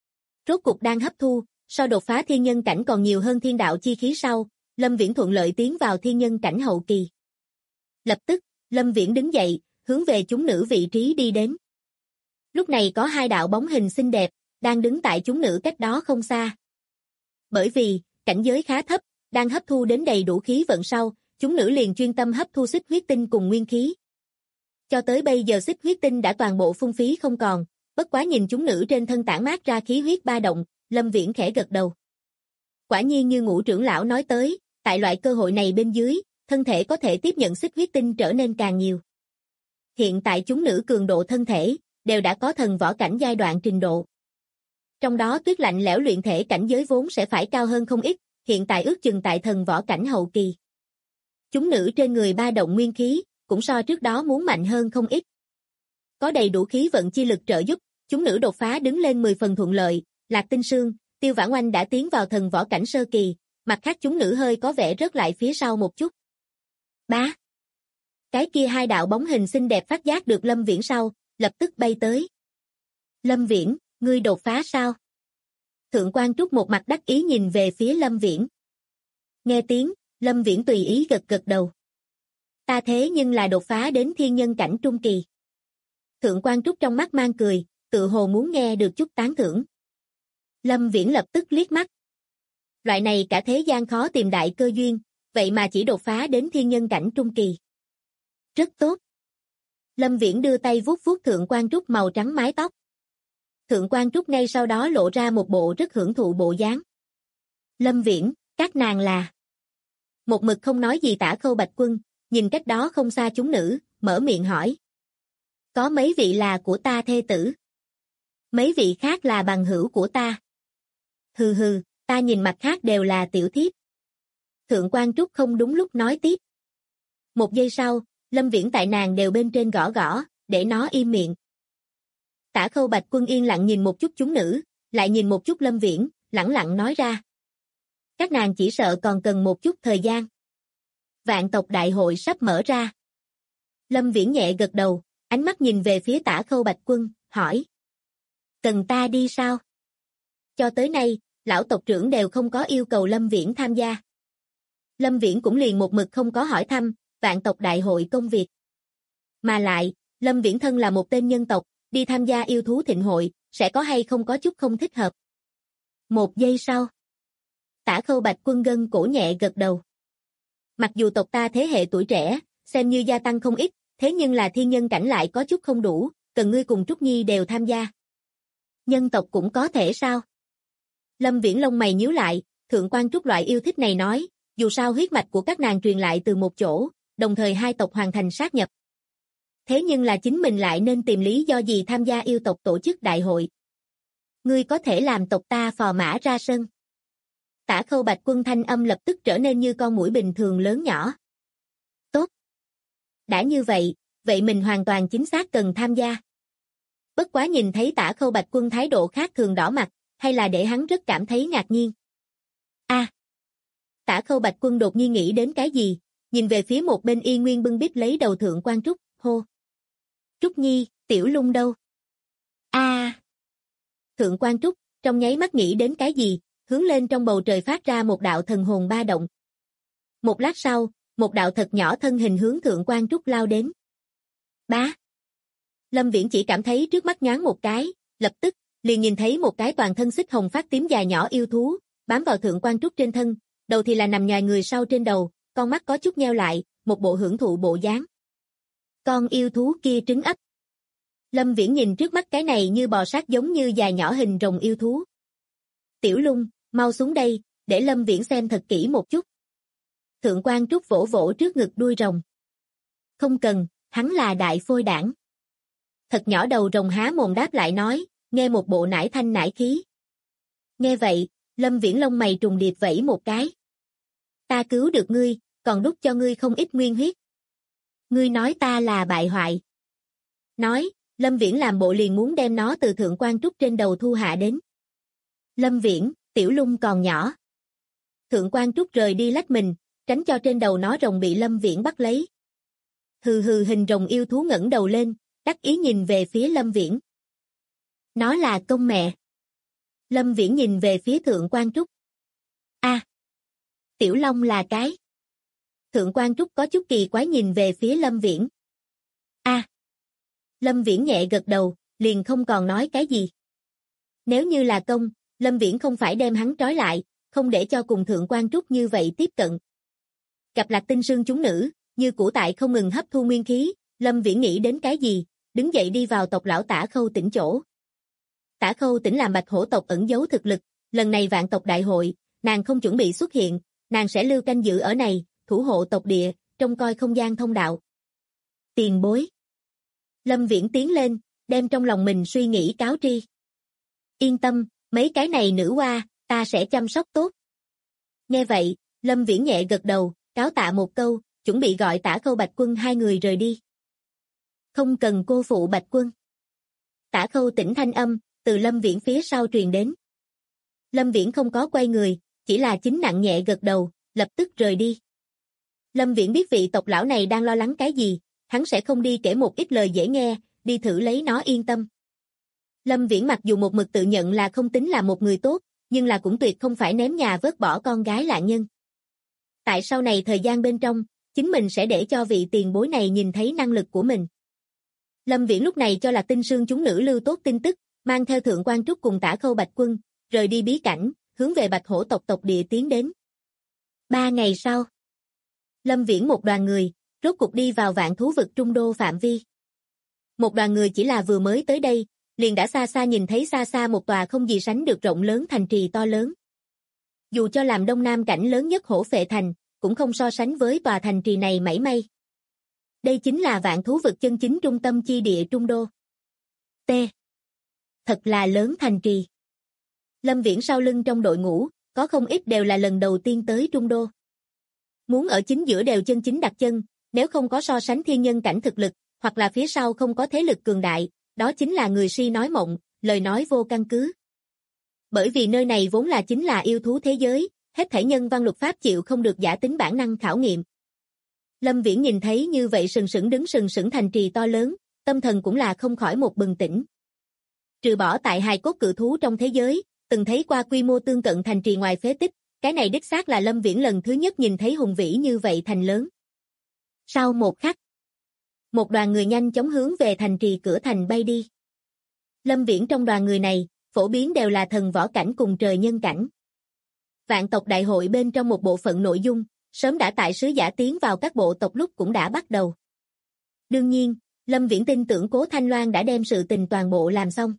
Rốt cục đang hấp thu, sau đột phá thiên nhân cảnh còn nhiều hơn thiên đạo chi khí sau, Lâm Viễn thuận lợi tiến vào thiên nhân cảnh hậu kỳ. Lập tức, Lâm Viễn đứng dậy, hướng về chúng nữ vị trí đi đến. Lúc này có 2 đạo bóng hình xinh đẹp, đang đứng tại chúng nữ cách đó không xa. Bởi vì, cảnh giới khá thấp, đang hấp thu đến đầy đủ khí vận sau, chúng nữ liền chuyên tâm hấp thu xích huyết tinh cùng nguyên khí. Cho tới bây giờ xích huyết tinh đã toàn bộ phung phí không còn, bất quá nhìn chúng nữ trên thân tản mát ra khí huyết ba động, Lâm Viễn khẽ gật đầu. Quả nhiên như Ngũ trưởng lão nói tới, tại loại cơ hội này bên dưới, thân thể có thể tiếp nhận xích huyết tinh trở nên càng nhiều. Hiện tại chúng nữ cường độ thân thể, đều đã có thần võ cảnh giai đoạn trình độ. Trong đó tuyết lạnh lẽo luyện thể cảnh giới vốn sẽ phải cao hơn không ít, hiện tại ước chừng tại thần võ cảnh hậu kỳ. Chúng nữ trên người ba động nguyên khí, cũng so trước đó muốn mạnh hơn không ít. Có đầy đủ khí vận chi lực trợ giúp, chúng nữ đột phá đứng lên 10 phần thuận lợi, Lạc Tinh Sương, Tiêu Vãn Oanh đã tiến vào thần võ cảnh sơ kỳ, mặt khác chúng nữ hơi có vẻ rớt lại phía sau một chút. Bá! Cái kia 2 đạo bóng hình xinh đẹp phát giác được Lâm Viễn sau, lập tức bay tới. Lâm Viễn, ngươi đột phá sao? Thượng Quan Trúc một mặt đắc ý nhìn về phía Lâm Viễn. Nghe tiếng, Lâm Viễn tùy ý gật gật đầu. Ta thế nhưng là đột phá đến thiên nhân cảnh trung kỳ. Thượng Quan Trúc trong mắt mang cười, tự hồ muốn nghe được chút tán thưởng. Lâm Viễn lập tức liếc mắt. Loại này cả thế gian khó tìm đại cơ duyên, vậy mà chỉ đột phá đến thiên nhân cảnh trung kỳ. Rất tốt. Lâm Viễn đưa tay vuốt vuốt Thượng Quan Trúc màu trắng mái tóc. Thượng Quan Trúc ngay sau đó lộ ra một bộ rất hưởng thụ bộ dáng. Lâm Viễn, các nàng là... Một mực không nói gì Tả Khâu Bạch Quân, nhìn cách đó không xa chúng nữ, mở miệng hỏi. Có mấy vị là của ta thê tử. Mấy vị khác là bằng hữu của ta. Hừ hừ, ta nhìn mặt khác đều là tiểu thiếp. Thượng Quan Trúc không đúng lúc nói tiếp. Một giây sau, Lâm Viễn tại nàng đều bên trên gõ gõ, để nó im miệng. Tả Khâu Bạch Quân yên lặng nhìn một chút chúng nữ, lại nhìn một chút Lâm Viễn, lẳng lặng nói ra. Các nàng chỉ sợ còn cần một chút thời gian. Vạn tộc đại hội sắp mở ra. Lâm Viễn nhẹ gật đầu, ánh mắt nhìn về phía Tả Khâu Bạch Quân, hỏi. Cần ta đi sao? Cho tới nay, lão tộc trưởng đều không có yêu cầu Lâm Viễn tham gia. Lâm Viễn cũng liền một mực không có hỏi thăm, vạn tộc đại hội công việc. Mà lại, Lâm Viễn thân là một tên nhân tộc, đi tham gia yêu thú thịnh hội, sẽ có hay không có chút không thích hợp. Một giây sau. Tả Khâu Bạch Quân gân cổ nhẹ gật đầu. Mặc dù tộc ta thế hệ tuổi trẻ, xem như gia tăng không ít, thế nhưng là thiên nhân cảnh lại có chút không đủ, cần ngươi cùng Trúc Nhi đều tham gia. Nhân tộc cũng có thể sao? Lâm Viễn lông mày nhíu lại, Thượng Quan Trúc loại yêu thích này nói, dù sao huyết mạch của các nàng truyền lại từ một chỗ, đồng thời hai tộc hoàn thành sát nhập. Thế nhưng là chính mình lại nên tìm lý do gì tham gia yêu tộc tổ chức đại hội. Ngươi có thể làm tộc ta phò mã ra sân. Tả Khâu Bạch Quân thanh âm lập tức trở nên như con muỗi bình thường lớn nhỏ. Tốt. Đã như vậy, vậy mình hoàn toàn chính xác cần tham gia. Bất quá nhìn thấy Tả Khâu Bạch Quân thái độ khác thường đỏ mặt, hay là để hắn rất cảm thấy ngạc nhiên. Tả Khâu Bạch Quân đột nhiên nghĩ đến cái gì, nhìn về phía một bên y nguyên bưng bít lấy đầu Thượng Quan Trúc, hô. Trúc Nhi, Tiểu Lung đâu? Thượng Quan Trúc, trong nháy mắt nghĩ đến cái gì, hướng lên trong bầu trời phát ra một đạo thần hồn ba động. Một lát sau, một đạo thật nhỏ thân hình hướng Thượng Quan Trúc lao đến. Bá! Lâm Viễn chỉ cảm thấy trước mắt nhoáng một cái, lập tức, liền nhìn thấy một cái toàn thân xích hồng phát tím dài nhỏ yêu thú, bám vào Thượng Quan Trúc trên thân, đầu thì là nằm nhòi người sau trên đầu, con mắt có chút nheo lại, một bộ hưởng thụ bộ dáng. Con yêu thú kia trứng ấp. Lâm Viễn nhìn trước mắt cái này như bò sát giống như già nhỏ hình rồng yêu thú. Tiểu Lung, mau xuống đây, để Lâm Viễn xem thật kỹ một chút. Thượng quan Trúc vỗ vỗ trước ngực đuôi rồng. Không cần, hắn là đại phôi đảng. Thật nhỏ đầu rồng há mồm đáp lại nói, nghe một bộ nải thanh nải khí. Nghe vậy, Lâm Viễn lông mày trùng điệp vẫy một cái. Ta cứu được ngươi, còn đút cho ngươi không ít nguyên huyết. Ngươi nói ta là bại hoại. Nói, Lâm Viễn làm bộ liền muốn đem nó từ thượng quan Trúc trên đầu thu hạ đến. Lâm Viễn, Tiểu Lung còn nhỏ. Thượng quan Trúc rời đi lách mình, tránh cho trên đầu nó rồng bị Lâm Viễn bắt lấy. Hừ hừ, hình rồng yêu thú ngẩng đầu lên, đắc ý nhìn về phía Lâm Viễn. Nó là công mẹ. Lâm Viễn nhìn về phía thượng quan Trúc. A, Tiểu Long là cái. Thượng quan Trúc có chút kỳ quái nhìn về phía Lâm Viễn. A. Lâm Viễn nhẹ gật đầu, liền không còn nói cái gì. Nếu như là công, Lâm Viễn không phải đem hắn trói lại, không để cho cùng thượng quan Trúc như vậy tiếp cận. Gặp Lạc Tinh Sương chúng nữ, như củ tại không ngừng hấp thu nguyên khí, Lâm Viễn nghĩ đến cái gì, đứng dậy đi vào tộc lão Tả Khâu Tỉnh chỗ. Tả Khâu Tỉnh làm Bạch Hổ tộc ẩn giấu thực lực, lần này vạn tộc đại hội, nàng không chuẩn bị xuất hiện, nàng sẽ lưu canh giữ ở này, thủ hộ tộc địa, trông coi không gian thông đạo. Tiền bối. Lâm Viễn tiến lên, đem trong lòng mình suy nghĩ cáo tri. Yên tâm, mấy cái này nữ hoa, ta sẽ chăm sóc tốt. Nghe vậy, Lâm Viễn nhẹ gật đầu, cáo tạ một câu, chuẩn bị gọi Tả Khâu Bạch Quân hai người rời đi. Không cần cô phụ Bạch Quân. Tả Khâu Tỉnh thanh âm, từ Lâm Viễn phía sau truyền đến. Lâm Viễn không có quay người, chỉ là chính nặng nhẹ gật đầu, lập tức rời đi. Lâm Viễn biết vị tộc lão này đang lo lắng cái gì, hắn sẽ không đi kể một ít lời dễ nghe, đi thử lấy nó yên tâm. Lâm Viễn mặc dù một mực tự nhận là không tính là một người tốt, nhưng là cũng tuyệt không phải ném nhà vớt bỏ con gái lạ nhân. Tại sau này thời gian bên trong, chính mình sẽ để cho vị tiền bối này nhìn thấy năng lực của mình. Lâm Viễn lúc này cho Lạc Tinh Sương chúng nữ lưu tốt tin tức, mang theo thượng quan Trúc cùng Tả Khâu Bạch Quân, rời đi bí cảnh, hướng về Bạch Hổ tộc tộc địa tiến đến. 3 ngày sau, Lâm Viễn một đoàn người, rốt cục đi vào vạn thú vực trung đô phạm vi. Một đoàn người chỉ là vừa mới tới đây, liền đã xa xa nhìn thấy xa xa một tòa không gì sánh được rộng lớn thành trì to lớn. Dù cho làm đông nam cảnh lớn nhất Hổ Phệ Thành, cũng không so sánh với tòa thành trì này mảy may. Đây chính là vạn thú vực chân chính trung tâm chi địa trung đô. T. Thật là lớn thành trì. Lâm Viễn sau lưng trong đội ngũ, có không ít đều là lần đầu tiên tới trung đô. Muốn ở chính giữa đều chân chính đặt chân, nếu không có so sánh thiên nhân cảnh thực lực, hoặc là phía sau không có thế lực cường đại, đó chính là người si nói mộng, lời nói vô căn cứ. Bởi vì nơi này vốn là chính là yêu thú thế giới, hết thảy nhân văn luật pháp chịu không được giả tính bản năng khảo nghiệm. Lâm Viễn nhìn thấy như vậy sừng sững đứng sừng sững thành trì to lớn, tâm thần cũng là không khỏi một bừng tỉnh. Trừ bỏ tại hài cốt cự thú trong thế giới, từng thấy qua quy mô tương cận thành trì ngoài phế tích, cái này đích xác là Lâm Viễn lần thứ nhất nhìn thấy hùng vĩ như vậy thành lớn. Sau một khắc, một đoàn người nhanh chóng hướng về thành trì cửa thành bay đi. Lâm Viễn trong đoàn người này, phổ biến đều là thần võ cảnh cùng trời nhân cảnh. Vạn tộc đại hội bên trong một bộ phận nội dung, sớm đã tại sứ giả tiến vào các bộ tộc lúc cũng đã bắt đầu. Đương nhiên, Lâm Viễn tin tưởng Cố Thanh Loan đã đem sự tình toàn bộ làm xong.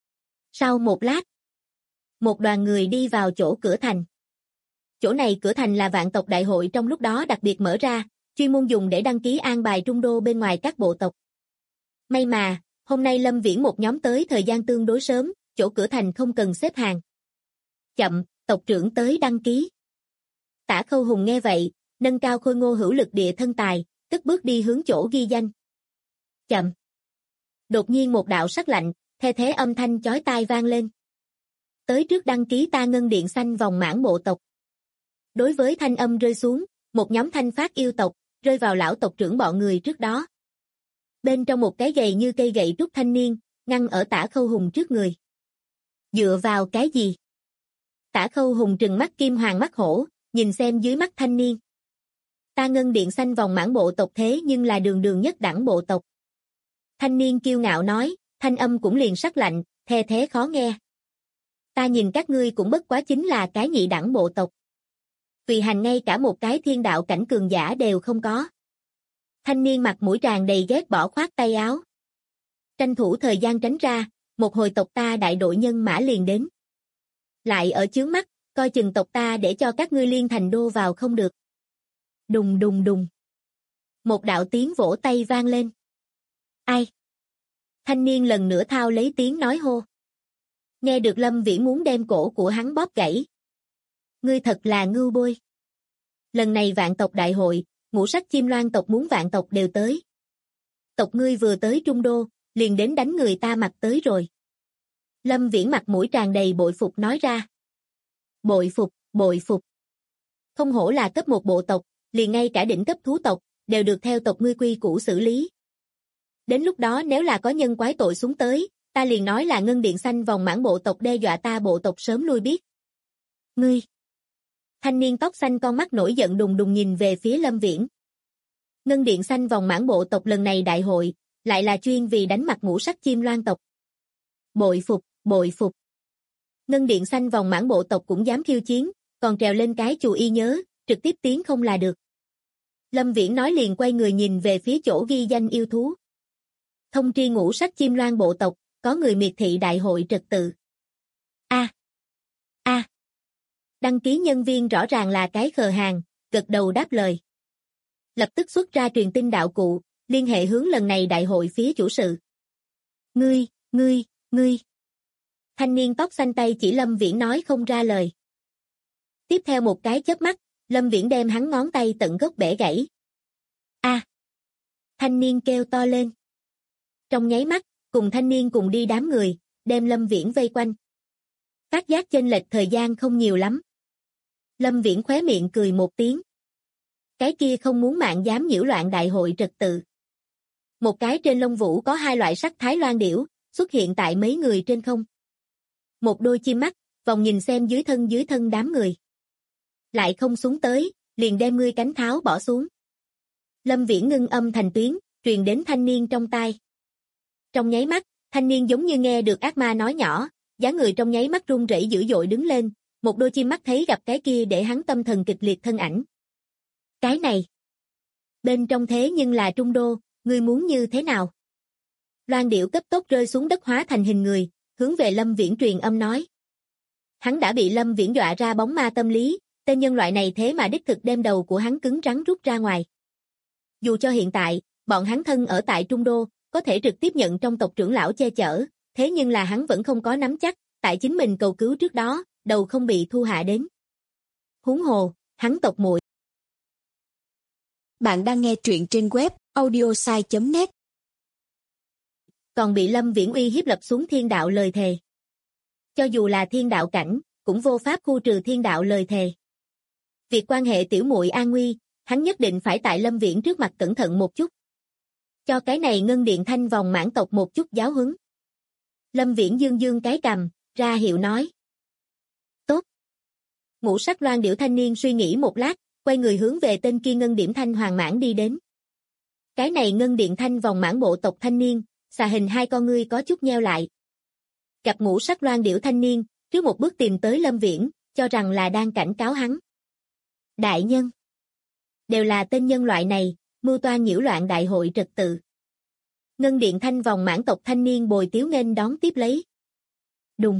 Sau một lát, một đoàn người đi vào chỗ cửa thành. Chỗ này cửa thành là vạn tộc đại hội trong lúc đó đặc biệt mở ra, chuyên môn dùng để đăng ký an bài trung đô bên ngoài các bộ tộc. May mà, hôm nay Lâm Viễn một nhóm tới thời gian tương đối sớm, chỗ cửa thành không cần xếp hàng. Chậm, tộc trưởng tới đăng ký. Tả Khâu Hùng nghe vậy, nâng cao khôi ngô hữu lực địa thân tài, cất bước đi hướng chỗ ghi danh. Chậm. Đột nhiên một đạo sắc lạnh, the thế âm thanh chói tai vang lên. Tới trước đăng ký ta ngân điện xanh vòng mãn bộ tộc. Đối với thanh âm rơi xuống, một nhóm thanh phát yêu tộc, rơi vào lão tộc trưởng bọn người trước đó. Bên trong một cái gầy như cây gậy trúc thanh niên, ngăn ở Tả Khâu Hùng trước người. Dựa vào cái gì? Tả Khâu Hùng trừng mắt kim hoàng mắt hổ, nhìn xem dưới mắt thanh niên. Ta ngân điện xanh vòng mãn bộ tộc thế nhưng là đường đường nhất đẳng bộ tộc. Thanh niên kiêu ngạo nói, thanh âm cũng liền sắc lạnh, the thế khó nghe. Ta nhìn các ngươi cũng bất quá chính là cái nhị đẳng bộ tộc. Vì hành ngay cả một cái thiên đạo cảnh cường giả đều không có. Thanh niên mặt mũi tràn đầy ghét bỏ khoát tay áo. tranh thủ thời gian tránh ra, một hồi tộc ta đại đội nhân mã liền đến. Lại ở chướng mắt, coi chừng tộc ta để cho các ngươi liên thành đô vào không được. Đùng đùng đùng. Một đạo tiếng vỗ tay vang lên. Ai? Thanh niên lần nữa thao lấy tiếng nói hô. Nghe được Lâm Viễn muốn đem cổ của hắn bóp gãy. Ngươi thật là ngưu bôi. Lần này vạn tộc đại hội, Ngũ Sắc Chim Loan tộc muốn vạn tộc đều tới. Tộc ngươi vừa tới Trung Đô, liền đến đánh người ta mặt tới rồi. Lâm Viễn mặt mũi tràn đầy bội phục nói ra. Bội phục, bội phục. Không hổ là cấp 1 bộ tộc, liền ngay cả đỉnh cấp thú tộc, đều được theo tộc ngươi quy củ xử lý. Đến lúc đó nếu là có nhân quái tội xuống tới, ta liền nói là Ngân Điện Xanh vòng mãn bộ tộc đe dọa ta bộ tộc sớm lui biết. Ngươi! Thanh niên tóc xanh con mắt nổi giận đùng đùng nhìn về phía Lâm Viễn. Ngân Điện Xanh vòng mãn bộ tộc lần này đại hội, lại là chuyên vì đánh mặt Ngũ Sắc Chim Loan tộc. Bội phục, bội phục. Ngân Điện Xanh vòng mãn bộ tộc cũng dám khiêu chiến, còn trèo lên cái chù y nhớ, trực tiếp tiến không là được. Lâm Viễn nói liền quay người nhìn về phía chỗ ghi danh yêu thú. Thông tri Ngũ Sắc Chim Loan bộ tộc, có người miệt thị đại hội trật tự. A. Đăng ký nhân viên rõ ràng là cái khờ hàng, gật đầu đáp lời. Lập tức xuất ra truyền tin đạo cụ, liên hệ hướng lần này đại hội phía chủ sự. Ngươi. Thanh niên tóc xanh tay chỉ Lâm Viễn nói không ra lời. Tiếp theo một cái chớp mắt, Lâm Viễn đem hắn ngón tay tận gốc bẻ gãy. Thanh niên kêu to lên. Trong nháy mắt, cùng thanh niên cùng đi đám người, đem Lâm Viễn vây quanh. Phát giác chênh lệch thời gian không nhiều lắm. Lâm Viễn khóe miệng cười một tiếng. Cái kia không muốn mạng dám nhiễu loạn đại hội trật tự. Một cái trên lông vũ có 2 loại sắc thái loan điểu, xuất hiện tại mấy người trên không. Một đôi chim mắt, vòng nhìn xem dưới thân đám người. Lại không xuống tới, liền đem ngươi cánh tháo bỏ xuống. Lâm Viễn ngưng âm thành tuyến, truyền đến thanh niên trong tai. Trong nháy mắt, thanh niên giống như nghe được ác ma nói nhỏ, dáng người trong nháy mắt run rẩy dữ dội đứng lên, một đôi chim mắt thấy gặp cái kia để hắn tâm thần kịch liệt thân ảnh. Cái này, bên trong thế nhưng là Trung Đô, ngươi muốn như thế nào? Loan điểu cấp tốc rơi xuống đất hóa thành hình người, hướng về Lâm Viễn truyền âm nói. Hắn đã bị Lâm Viễn dọa ra bóng ma tâm lý, tên nhân loại này thế mà đích thực đem đầu của hắn cứng rắn rút ra ngoài. Dù cho hiện tại, bọn hắn thân ở tại Trung Đô, có thể trực tiếp nhận trong tộc trưởng lão che chở, thế nhưng là hắn vẫn không có nắm chắc, tại chính mình cầu cứu trước đó, đầu không bị thu hạ đến. Huống hồ, hắn tộc muội. Bạn đang nghe truyện trên web audiosai.net. Còn bị Lâm Viễn uy hiếp lập xuống thiên đạo lời thề. Cho dù là thiên đạo cảnh, cũng vô pháp khu trừ thiên đạo lời thề. Việc quan hệ tiểu muội an nguy, hắn nhất định phải tại Lâm Viễn trước mặt cẩn thận một chút. Cho cái này Ngân Điện Thanh vòng mãn tộc một chút giáo huấn. Lâm Viễn dương cái cằm, ra hiệu nói. Tốt. Ngũ sắc loan điểu thanh niên suy nghĩ một lát, quay người hướng về tên kia Ngân Điểm Thanh Hoàng Mãn đi đến. Cái này Ngân Điện Thanh vòng mãn bộ tộc thanh niên, xà hình 2 con ngươi có chút nheo lại. Gặp ngũ sắc loan điểu thanh niên, trước một bước tìm tới Lâm Viễn, cho rằng là đang cảnh cáo hắn. Đại nhân. Đều là tên nhân loại này, mưu toan nhiễu loạn đại hội trật tự. Ngân Điện Thanh vòng mãn tộc thanh niên bồi tiếu nghênh đón tiếp lấy. Đùng.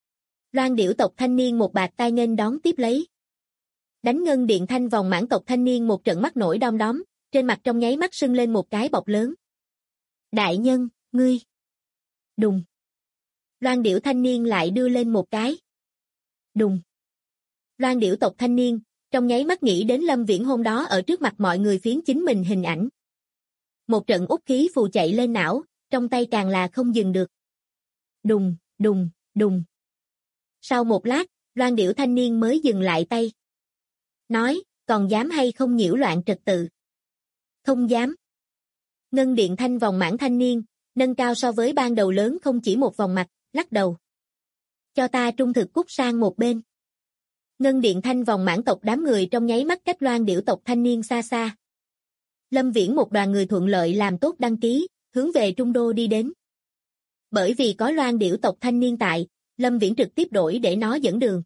Loan điểu tộc thanh niên một bạt tai nghênh đón tiếp lấy. Đánh Ngân Điện Thanh vòng mãn tộc thanh niên một trận mắt nổi đom đóm, trên mặt trong nháy mắt sưng lên một cái bọc lớn. Đại nhân, ngươi. Đùng. Loan điểu thanh niên lại đưa lên một cái. Đùng. Loan điểu tộc thanh niên, trong nháy mắt nghĩ đến Lâm Viễn hôm đó ở trước mặt mọi người phiến chính mình hình ảnh. Một trận út khí phù chạy lên não, trong tay càng là không dừng được. Đùng, đùng, đùng. Sau một lát, Loan điểu thanh niên mới dừng lại tay. Nói, còn dám hay không nhiễu loạn trật tự? Không dám. Ngân Điện Thanh vòng mãn thanh niên, nâng cao so với ban đầu lớn không chỉ một vòng mặt, lắc đầu. Cho ta trung thực cút sang một bên. Ngân Điện Thanh vòng mãn tộc đám người trong nháy mắt cách Loan điểu tộc thanh niên xa xa. Lâm Viễn một đoàn người thuận lợi làm tốt đăng ký, hướng về Trung Đô đi đến. Bởi vì có Loan điểu tộc thanh niên tại, Lâm Viễn trực tiếp đổi để nó dẫn đường.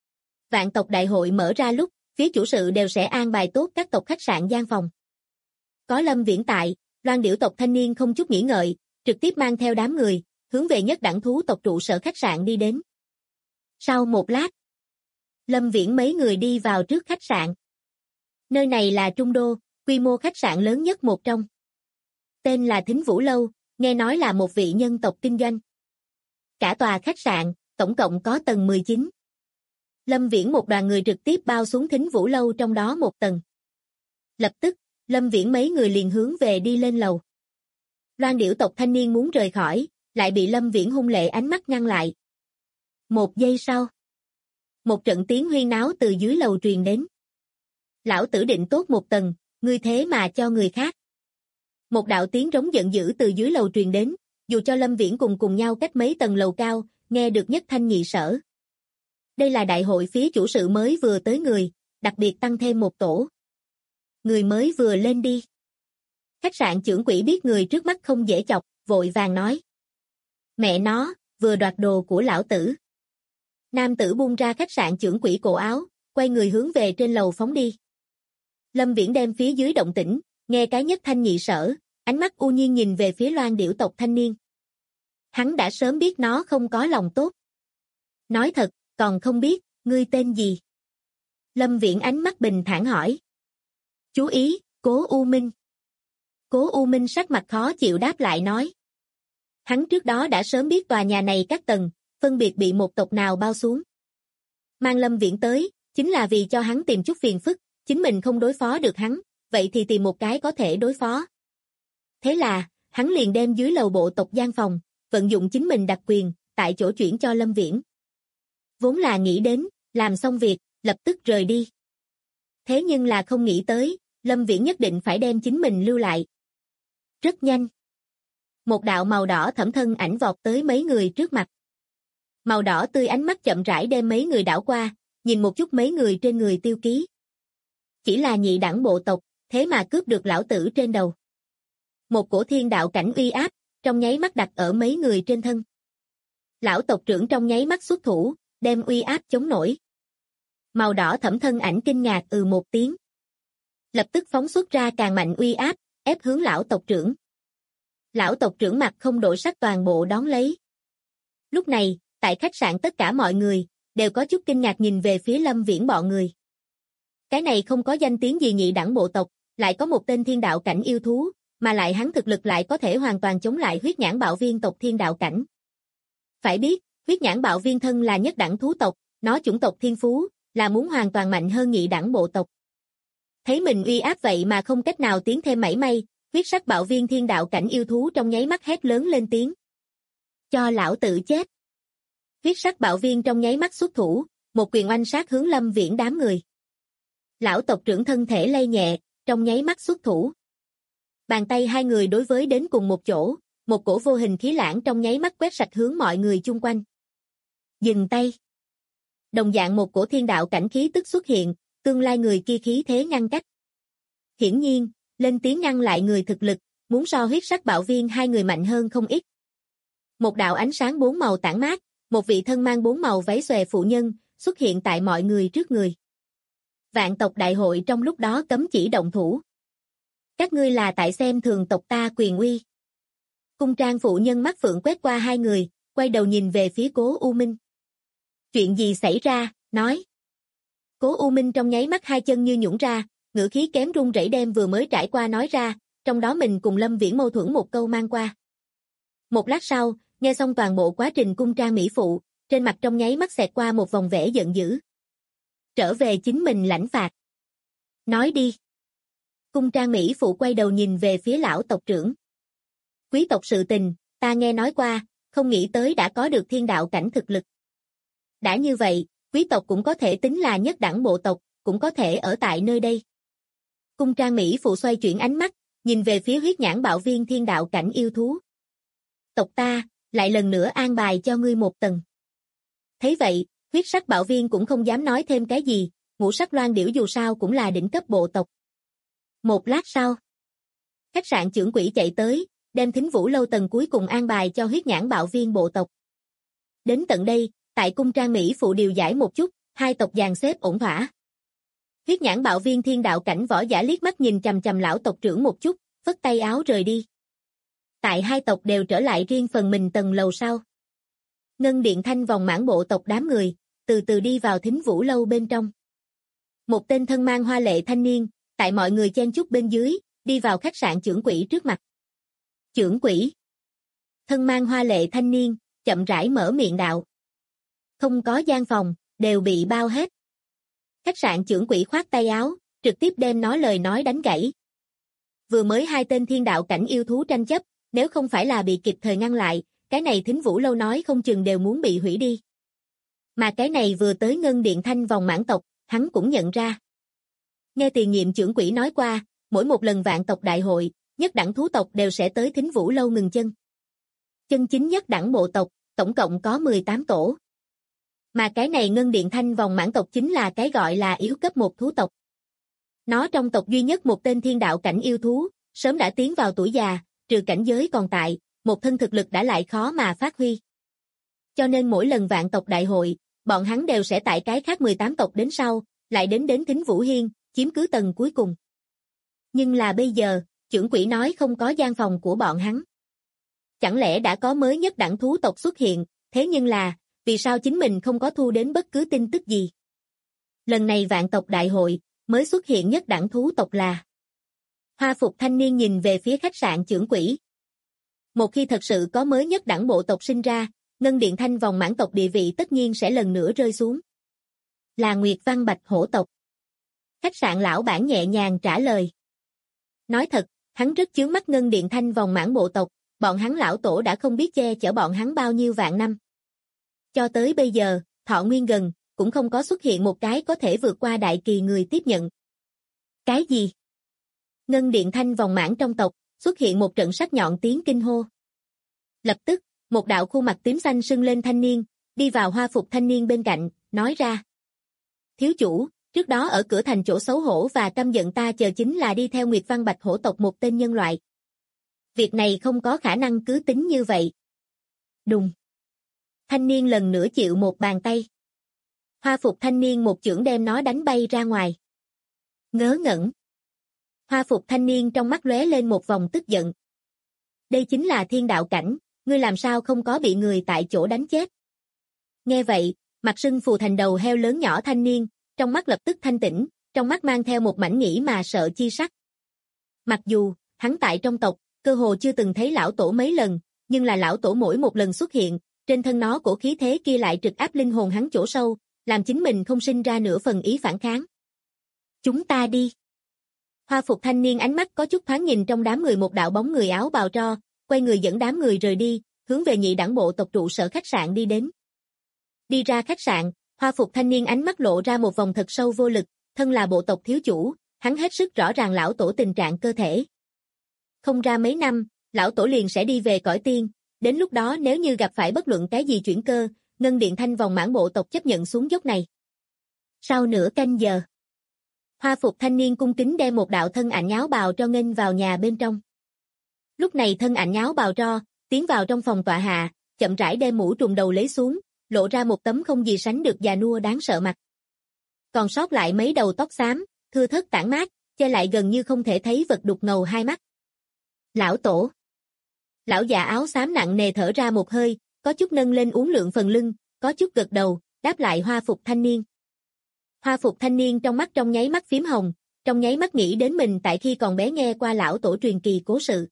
Vạn tộc đại hội mở ra lúc, phía chủ sự đều sẽ an bài tốt các tộc khách sạn gian phòng. Có Lâm Viễn tại, Loan điểu tộc thanh niên không chút nghĩ ngợi, trực tiếp mang theo đám người, hướng về nhất đẳng thú tộc trụ sở khách sạn đi đến. Sau một lát, Lâm Viễn mấy người đi vào trước khách sạn. Nơi này là Trung Đô, quy mô khách sạn lớn nhất một trong. Tên là Thính Vũ Lâu, nghe nói là một vị nhân tộc kinh doanh. Cả tòa khách sạn, tổng cộng có tầng 19. Lâm Viễn một đoàn người trực tiếp bao xuống Thính Vũ Lâu trong đó một tầng. Lập tức, Lâm Viễn mấy người liền hướng về đi lên lầu. Loan điểu tộc thanh niên muốn rời khỏi, lại bị Lâm Viễn hung lệ ánh mắt ngăn lại. Một giây sau, một trận tiếng huyên náo từ dưới lầu truyền đến. Lão tử định tốt một tầng, ngươi thế mà cho người khác. Một đạo tiếng rống giận dữ từ dưới lầu truyền đến, dù cho Lâm Viễn cùng nhau cách mấy tầng lầu cao, nghe được nhất thanh nhị sở. Đây là đại hội phía chủ sự mới vừa tới người, đặc biệt tăng thêm một tổ. Người mới vừa lên đi. Khách sạn trưởng quỹ biết người trước mắt không dễ chọc, vội vàng nói. Mẹ nó, vừa đoạt đồ của lão tử. Nam tử buông ra khách sạn trưởng quỹ cổ áo, quay người hướng về trên lầu phóng đi. Lâm Viễn đem phía dưới động tĩnh, nghe cái nhất thanh nhị sở, ánh mắt u nhiên nhìn về phía Loan điểu tộc thanh niên. Hắn đã sớm biết nó không có lòng tốt. Nói thật, còn không biết, ngươi tên gì? Lâm Viễn ánh mắt bình thản hỏi. Chú ý, Cố U Minh. Cố U Minh sắc mặt khó chịu đáp lại nói. Hắn trước đó đã sớm biết tòa nhà này các tầng, phân biệt bị một tộc nào bao xuống. Mang Lâm Viễn tới, chính là vì cho hắn tìm chút phiền phức, chính mình không đối phó được hắn, vậy thì tìm một cái có thể đối phó. Thế là, hắn liền đem dưới lầu bộ tộc gian phòng, vận dụng chính mình đặc quyền, tại chỗ chuyển cho Lâm Viễn. Vốn là nghĩ đến, làm xong việc, lập tức rời đi. Thế nhưng là không nghĩ tới, Lâm Viễn nhất định phải đem chính mình lưu lại. Rất nhanh. Một đạo màu đỏ thẫm thân ảnh vọt tới mấy người trước mặt. Màu đỏ tươi ánh mắt chậm rãi đem mấy người đảo qua, nhìn một chút mấy người trên người tiêu ký. Chỉ là nhị đẳng bộ tộc, thế mà cướp được lão tử trên đầu. Một cổ thiên đạo cảnh uy áp, trong nháy mắt đặt ở mấy người trên thân. Lão tộc trưởng trong nháy mắt xuất thủ, đem uy áp chống nổi. Màu đỏ thẫm thân ảnh kinh ngạc một tiếng. Lập tức phóng xuất ra càng mạnh uy áp, ép hướng lão tộc trưởng. Lão tộc trưởng mặt không đổi sắc toàn bộ đón lấy. Lúc này, tại khách sạn tất cả mọi người, đều có chút kinh ngạc nhìn về phía Lâm Viễn bọn người. Cái này không có danh tiếng gì nhị đẳng bộ tộc, lại có một tên thiên đạo cảnh yêu thú, mà lại hắn thực lực lại có thể hoàn toàn chống lại huyết nhãn bạo viên tộc thiên đạo cảnh. Phải biết, huyết nhãn bạo viên thân là nhất đẳng thú tộc, nó chủng tộc thiên phú, là muốn hoàn toàn mạnh hơn nhị đẳng bộ tộc. Thấy mình uy áp vậy mà không cách nào tiến thêm mảy may, huyết sắc bạo viên thiên đạo cảnh yêu thú trong nháy mắt hét lớn lên tiếng. Cho lão tử chết. Huyết sắc bạo viên trong nháy mắt xuất thủ, một quyền oanh sát hướng Lâm Viễn đám người. Lão tộc trưởng thân thể lay nhẹ, trong nháy mắt xuất thủ. Bàn tay hai người đối với đến cùng một chỗ, một cổ vô hình khí lãng trong nháy mắt quét sạch hướng mọi người chung quanh. Dừng tay. Đồng dạng một cổ thiên đạo cảnh khí tức xuất hiện, tương lai người kia khí thế ngăn cách. Hiển nhiên, lên tiếng ngăn lại người thực lực, muốn so huyết sắc bạo viên hai người mạnh hơn không ít. Một đạo ánh sáng bốn màu tản mát, một vị thân mang bốn màu váy xòe phụ nhân, xuất hiện tại mọi người trước người. Vạn tộc đại hội trong lúc đó cấm chỉ động thủ. Các ngươi là tại xem thường tộc ta quyền uy. Cung trang phụ nhân mắt phượng quét qua hai người, quay đầu nhìn về phía Cố U Minh. Chuyện gì xảy ra, nói. Cố U Minh trong nháy mắt hai chân như nhũn ra, ngữ khí kém run rẩy đem vừa mới trải qua nói ra, trong đó mình cùng Lâm Viễn mâu thuẫn một câu mang qua. Một lát sau, nghe xong toàn bộ quá trình cung trang mỹ phụ, trên mặt trong nháy mắt xẹt qua một vòng vẻ giận dữ. Trở về chính mình lãnh phạt. Nói đi. Cung trang mỹ phụ quay đầu nhìn về phía lão tộc trưởng. Quý tộc sự tình, ta nghe nói qua, không nghĩ tới đã có được thiên đạo cảnh thực lực. Đã như vậy, quý tộc cũng có thể tính là nhất đẳng bộ tộc, cũng có thể ở tại nơi đây. Cung trang mỹ phụ xoay chuyển ánh mắt, nhìn về phía huyết nhãn bạo viên thiên đạo cảnh yêu thú. Tộc ta, lại lần nữa an bài cho ngươi một tầng. Thấy vậy, huyết sắc bạo viên cũng không dám nói thêm cái gì, ngũ sắc loan điểu dù sao cũng là đỉnh cấp bộ tộc. Một lát sau, khách sạn trưởng quỹ chạy tới, đem Thính Vũ lâu tầng cuối cùng an bài cho huyết nhãn bạo viên bộ tộc. Đến tận đây, tại cung trang mỹ phụ điều giải một chút, hai tộc dàn xếp ổn thỏa. Huyết nhãn bạo viên thiên đạo cảnh võ giả liếc mắt nhìn chằm chằm lão tộc trưởng một chút, phất tay áo rời đi. Tại hai tộc đều trở lại riêng phần mình tầng lầu sau. Ngân Điện Thanh vòng mãn bộ tộc đám người, từ từ đi vào Thính Vũ lâu bên trong. Một tên thân mang hoa lệ thanh niên, tại mọi người chen chúc bên dưới, đi vào khách sạn Chưởng Quỹ trước mặt. Chưởng Quỹ. Thân mang hoa lệ thanh niên, chậm rãi mở miệng đạo. Không có gian phòng, đều bị bao hết. Khách sạn Chưởng Quỹ khoát tay áo, trực tiếp đem nói lời nói đánh gãy. Vừa mới hai tên thiên đạo cảnh yêu thú tranh chấp, nếu không phải là bị kịp thời ngăn lại, cái này Thính Vũ lâu nói không chừng đều muốn bị hủy đi. Mà cái này vừa tới Ngân Điện Thanh vòng mãn tộc, hắn cũng nhận ra. Nghe tiền nhiệm Chưởng Quỹ nói qua, mỗi một lần vạn tộc đại hội, nhất đẳng thú tộc đều sẽ tới Thính Vũ lâu ngừng chân. Chân chính nhất đẳng bộ tộc, tổng cộng có 18 tổ. Mà cái này Ngân Điện Thanh vòng mãn tộc chính là cái gọi là yếu cấp một thú tộc. Nó trong tộc duy nhất một tên thiên đạo cảnh yêu thú, sớm đã tiến vào tuổi già, trừ cảnh giới còn tại, một thân thực lực đã lại khó mà phát huy. Cho nên mỗi lần vạn tộc đại hội, bọn hắn đều sẽ tại cái khác 18 tộc đến sau, lại đến Thính Vũ Hiên, chiếm cứ tầng cuối cùng. Nhưng là bây giờ, Chưởng Quỹ nói không có gian phòng của bọn hắn. Chẳng lẽ đã có mới nhất đẳng thú tộc xuất hiện, thế nhưng là, vì sao chính mình không có thu đến bất cứ tin tức gì? Lần này vạn tộc đại hội, mới xuất hiện nhất đẳng thú tộc là. Hoa phục thanh niên nhìn về phía khách sạn Chưởng Quỹ. Một khi thật sự có mới nhất đẳng bộ tộc sinh ra, Ngân Điện Thanh vòng mãn tộc địa vị tất nhiên sẽ lần nữa rơi xuống. Là Nguyệt Văn Bạch hổ tộc. Khách sạn lão bản nhẹ nhàng trả lời. Nói thật, hắn rất chướng mắt Ngân Điện Thanh vòng mãn bộ tộc, bọn hắn lão tổ đã không biết che chở bọn hắn bao nhiêu vạn năm. Cho tới bây giờ, thọ nguyên gần, cũng không có xuất hiện một cái có thể vượt qua đại kỳ người tiếp nhận. Cái gì? Ngân Điện Thanh vòng mãn trong tộc, xuất hiện một trận sắc nhọn tiếng kinh hô. Lập tức, một đạo khuôn mặt tím xanh sưng lên thanh niên, đi vào hoa phục thanh niên bên cạnh, nói ra. Thiếu chủ, trước đó ở cửa thành chỗ xấu hổ và căm giận ta chờ chính là đi theo Nguyệt Văn Bạch hổ tộc một tên nhân loại. Việc này không có khả năng cứ tính như vậy. Đùng. Thanh niên lần nữa chịu một bàn tay. Hoa phục thanh niên một chưởng đem nó đánh bay ra ngoài. Ngớ ngẩn. Hoa phục thanh niên trong mắt lóe lên một vòng tức giận. Đây chính là thiên đạo cảnh, ngươi làm sao không có bị người tại chỗ đánh chết? Nghe vậy, mặt sưng phù thành đầu heo lớn nhỏ thanh niên, trong mắt lập tức thanh tĩnh, trong mắt mang theo một mảnh nghĩ mà sợ chi sắc. Mặc dù, hắn tại trong tộc, cơ hồ chưa từng thấy lão tổ mấy lần, nhưng là lão tổ mỗi một lần xuất hiện, trên thân nó cổ khí thế kia lại trực áp linh hồn hắn chỗ sâu, làm chính mình không sinh ra nửa phần ý phản kháng. Chúng ta đi. Hoa phục thanh niên ánh mắt có chút thoáng nhìn trong đám người một đạo bóng người áo bào tro, quay người dẫn đám người rời đi, hướng về nhị đẳng bộ tộc trụ sở khách sạn đi đến. Đi ra khách sạn, hoa phục thanh niên ánh mắt lộ ra một vòng thật sâu vô lực, thân là bộ tộc thiếu chủ, hắn hết sức rõ ràng lão tổ tình trạng cơ thể. Không ra mấy năm, lão tổ liền sẽ đi về cõi tiên, đến lúc đó nếu như gặp phải bất luận cái gì chuyển cơ, Ngân Điện Thanh vòng mãn bộ tộc chấp nhận xuống dốc này. Sau nửa canh giờ, hoa phục thanh niên cung kính đem một đạo thân ảnh áo bào cho nghênh vào nhà bên trong. Lúc này thân ảnh áo bào tro, tiến vào trong phòng tọa hạ, chậm rãi đem mũ trùm đầu lấy xuống, lộ ra một tấm không gì sánh được già nua đáng sợ mặt. Còn sót lại mấy đầu tóc xám, thưa thớt tản mát, che lại gần như không thể thấy vật đục ngầu hai mắt. Lão tổ. Lão già áo xám nặng nề thở ra một hơi, có chút nâng lên uốn lượn phần lưng, có chút gật đầu, đáp lại hoa phục thanh niên. Hoa phục thanh niên trong mắt trong nháy mắt phím hồng, trong nháy mắt nghĩ đến mình tại khi còn bé nghe qua lão tổ truyền kỳ cố sự.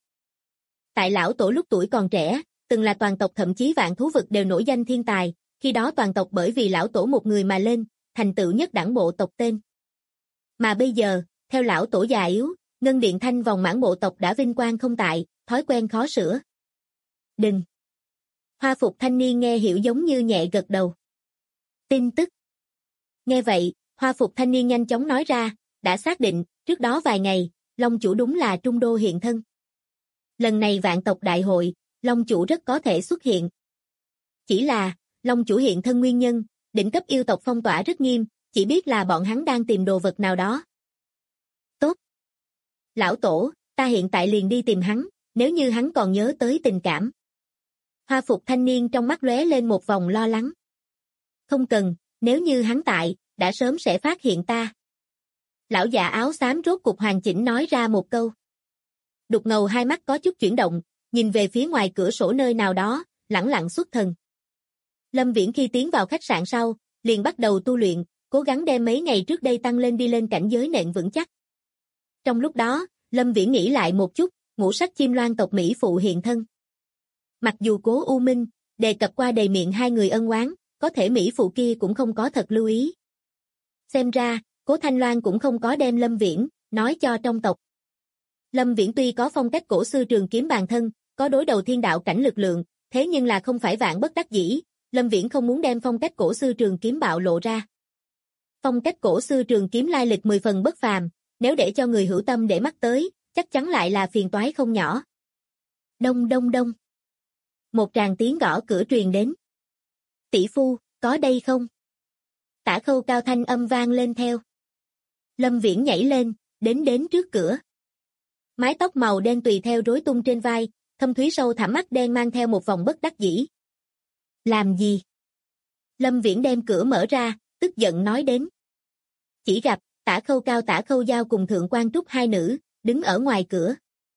Tại lão tổ lúc tuổi còn trẻ, từng là toàn tộc thậm chí vạn thú vực đều nổi danh thiên tài, khi đó toàn tộc bởi vì lão tổ một người mà lên, thành tựu nhất đẳng bộ tộc tên. Mà bây giờ, theo lão tổ già yếu, Ngân Điện Thanh vòng mãn bộ tộc đã vinh quang không tại, thói quen khó sửa. Đừng. Hoa phục thanh niên nghe hiểu giống như nhẹ gật đầu. Tin tức. Nghe vậy, hoa phục thanh niên nhanh chóng nói ra, đã xác định, trước đó vài ngày, Long chủ đúng là Trung Đô hiện thân. Lần này vạn tộc đại hội, Long chủ rất có thể xuất hiện. Chỉ là, Long chủ hiện thân nguyên nhân, đỉnh cấp yêu tộc phong tỏa rất nghiêm, chỉ biết là bọn hắn đang tìm đồ vật nào đó. Tốt. Lão tổ, ta hiện tại liền đi tìm hắn, nếu như hắn còn nhớ tới tình cảm. Hoa phục thanh niên trong mắt lóe lên một vòng lo lắng. Không cần, nếu như hắn tại, đã sớm sẽ phát hiện ta. Lão già áo xám rốt cục hoàn chỉnh nói ra một câu. Đục ngầu hai mắt có chút chuyển động, nhìn về phía ngoài cửa sổ nơi nào đó, lẳng lặng xuất thần. Lâm Viễn khi tiến vào khách sạn sau, liền bắt đầu tu luyện, cố gắng đem mấy ngày trước đây tăng lên đi lên cảnh giới nện vững chắc. Trong lúc đó, Lâm Viễn nghĩ lại một chút, ngũ sắc chim loan tộc Mỹ phụ hiện thân. Mặc dù Cố U Minh đề cập qua đầy miệng hai người ân oán, có thể Mỹ phụ kia cũng không có thật lưu ý. Xem ra, Cố Thanh Loan cũng không có đem Lâm Viễn nói cho trong tộc. Lâm Viễn tuy có phong cách cổ xưa trường kiếm bàn thân, có đối đầu thiên đạo cảnh lực lượng, thế nhưng là không phải vạn bất đắc dĩ, Lâm Viễn không muốn đem phong cách cổ xưa trường kiếm bạo lộ ra. Phong cách cổ xưa trường kiếm lai lịch 10 phần bất phàm, nếu để cho người hữu tâm để mắt tới, chắc chắn lại là phiền toái không nhỏ. Đông đông đông. Một tràng tiếng gõ cửa truyền đến. Tỷ phu, có đây không? Tả Khâu cao thanh âm vang lên theo. Lâm Viễn nhảy lên, đến trước cửa. Mái tóc màu đen tùy theo rối tung trên vai, thâm thúy sâu thẳm mắt đen mang theo một vòng bất đắc dĩ. Làm gì? Lâm Viễn đem cửa mở ra, tức giận nói đến. Chỉ gặp, Tả Khâu cao Tả Khâu Giao cùng Thượng Quan Trúc hai nữ, đứng ở ngoài cửa.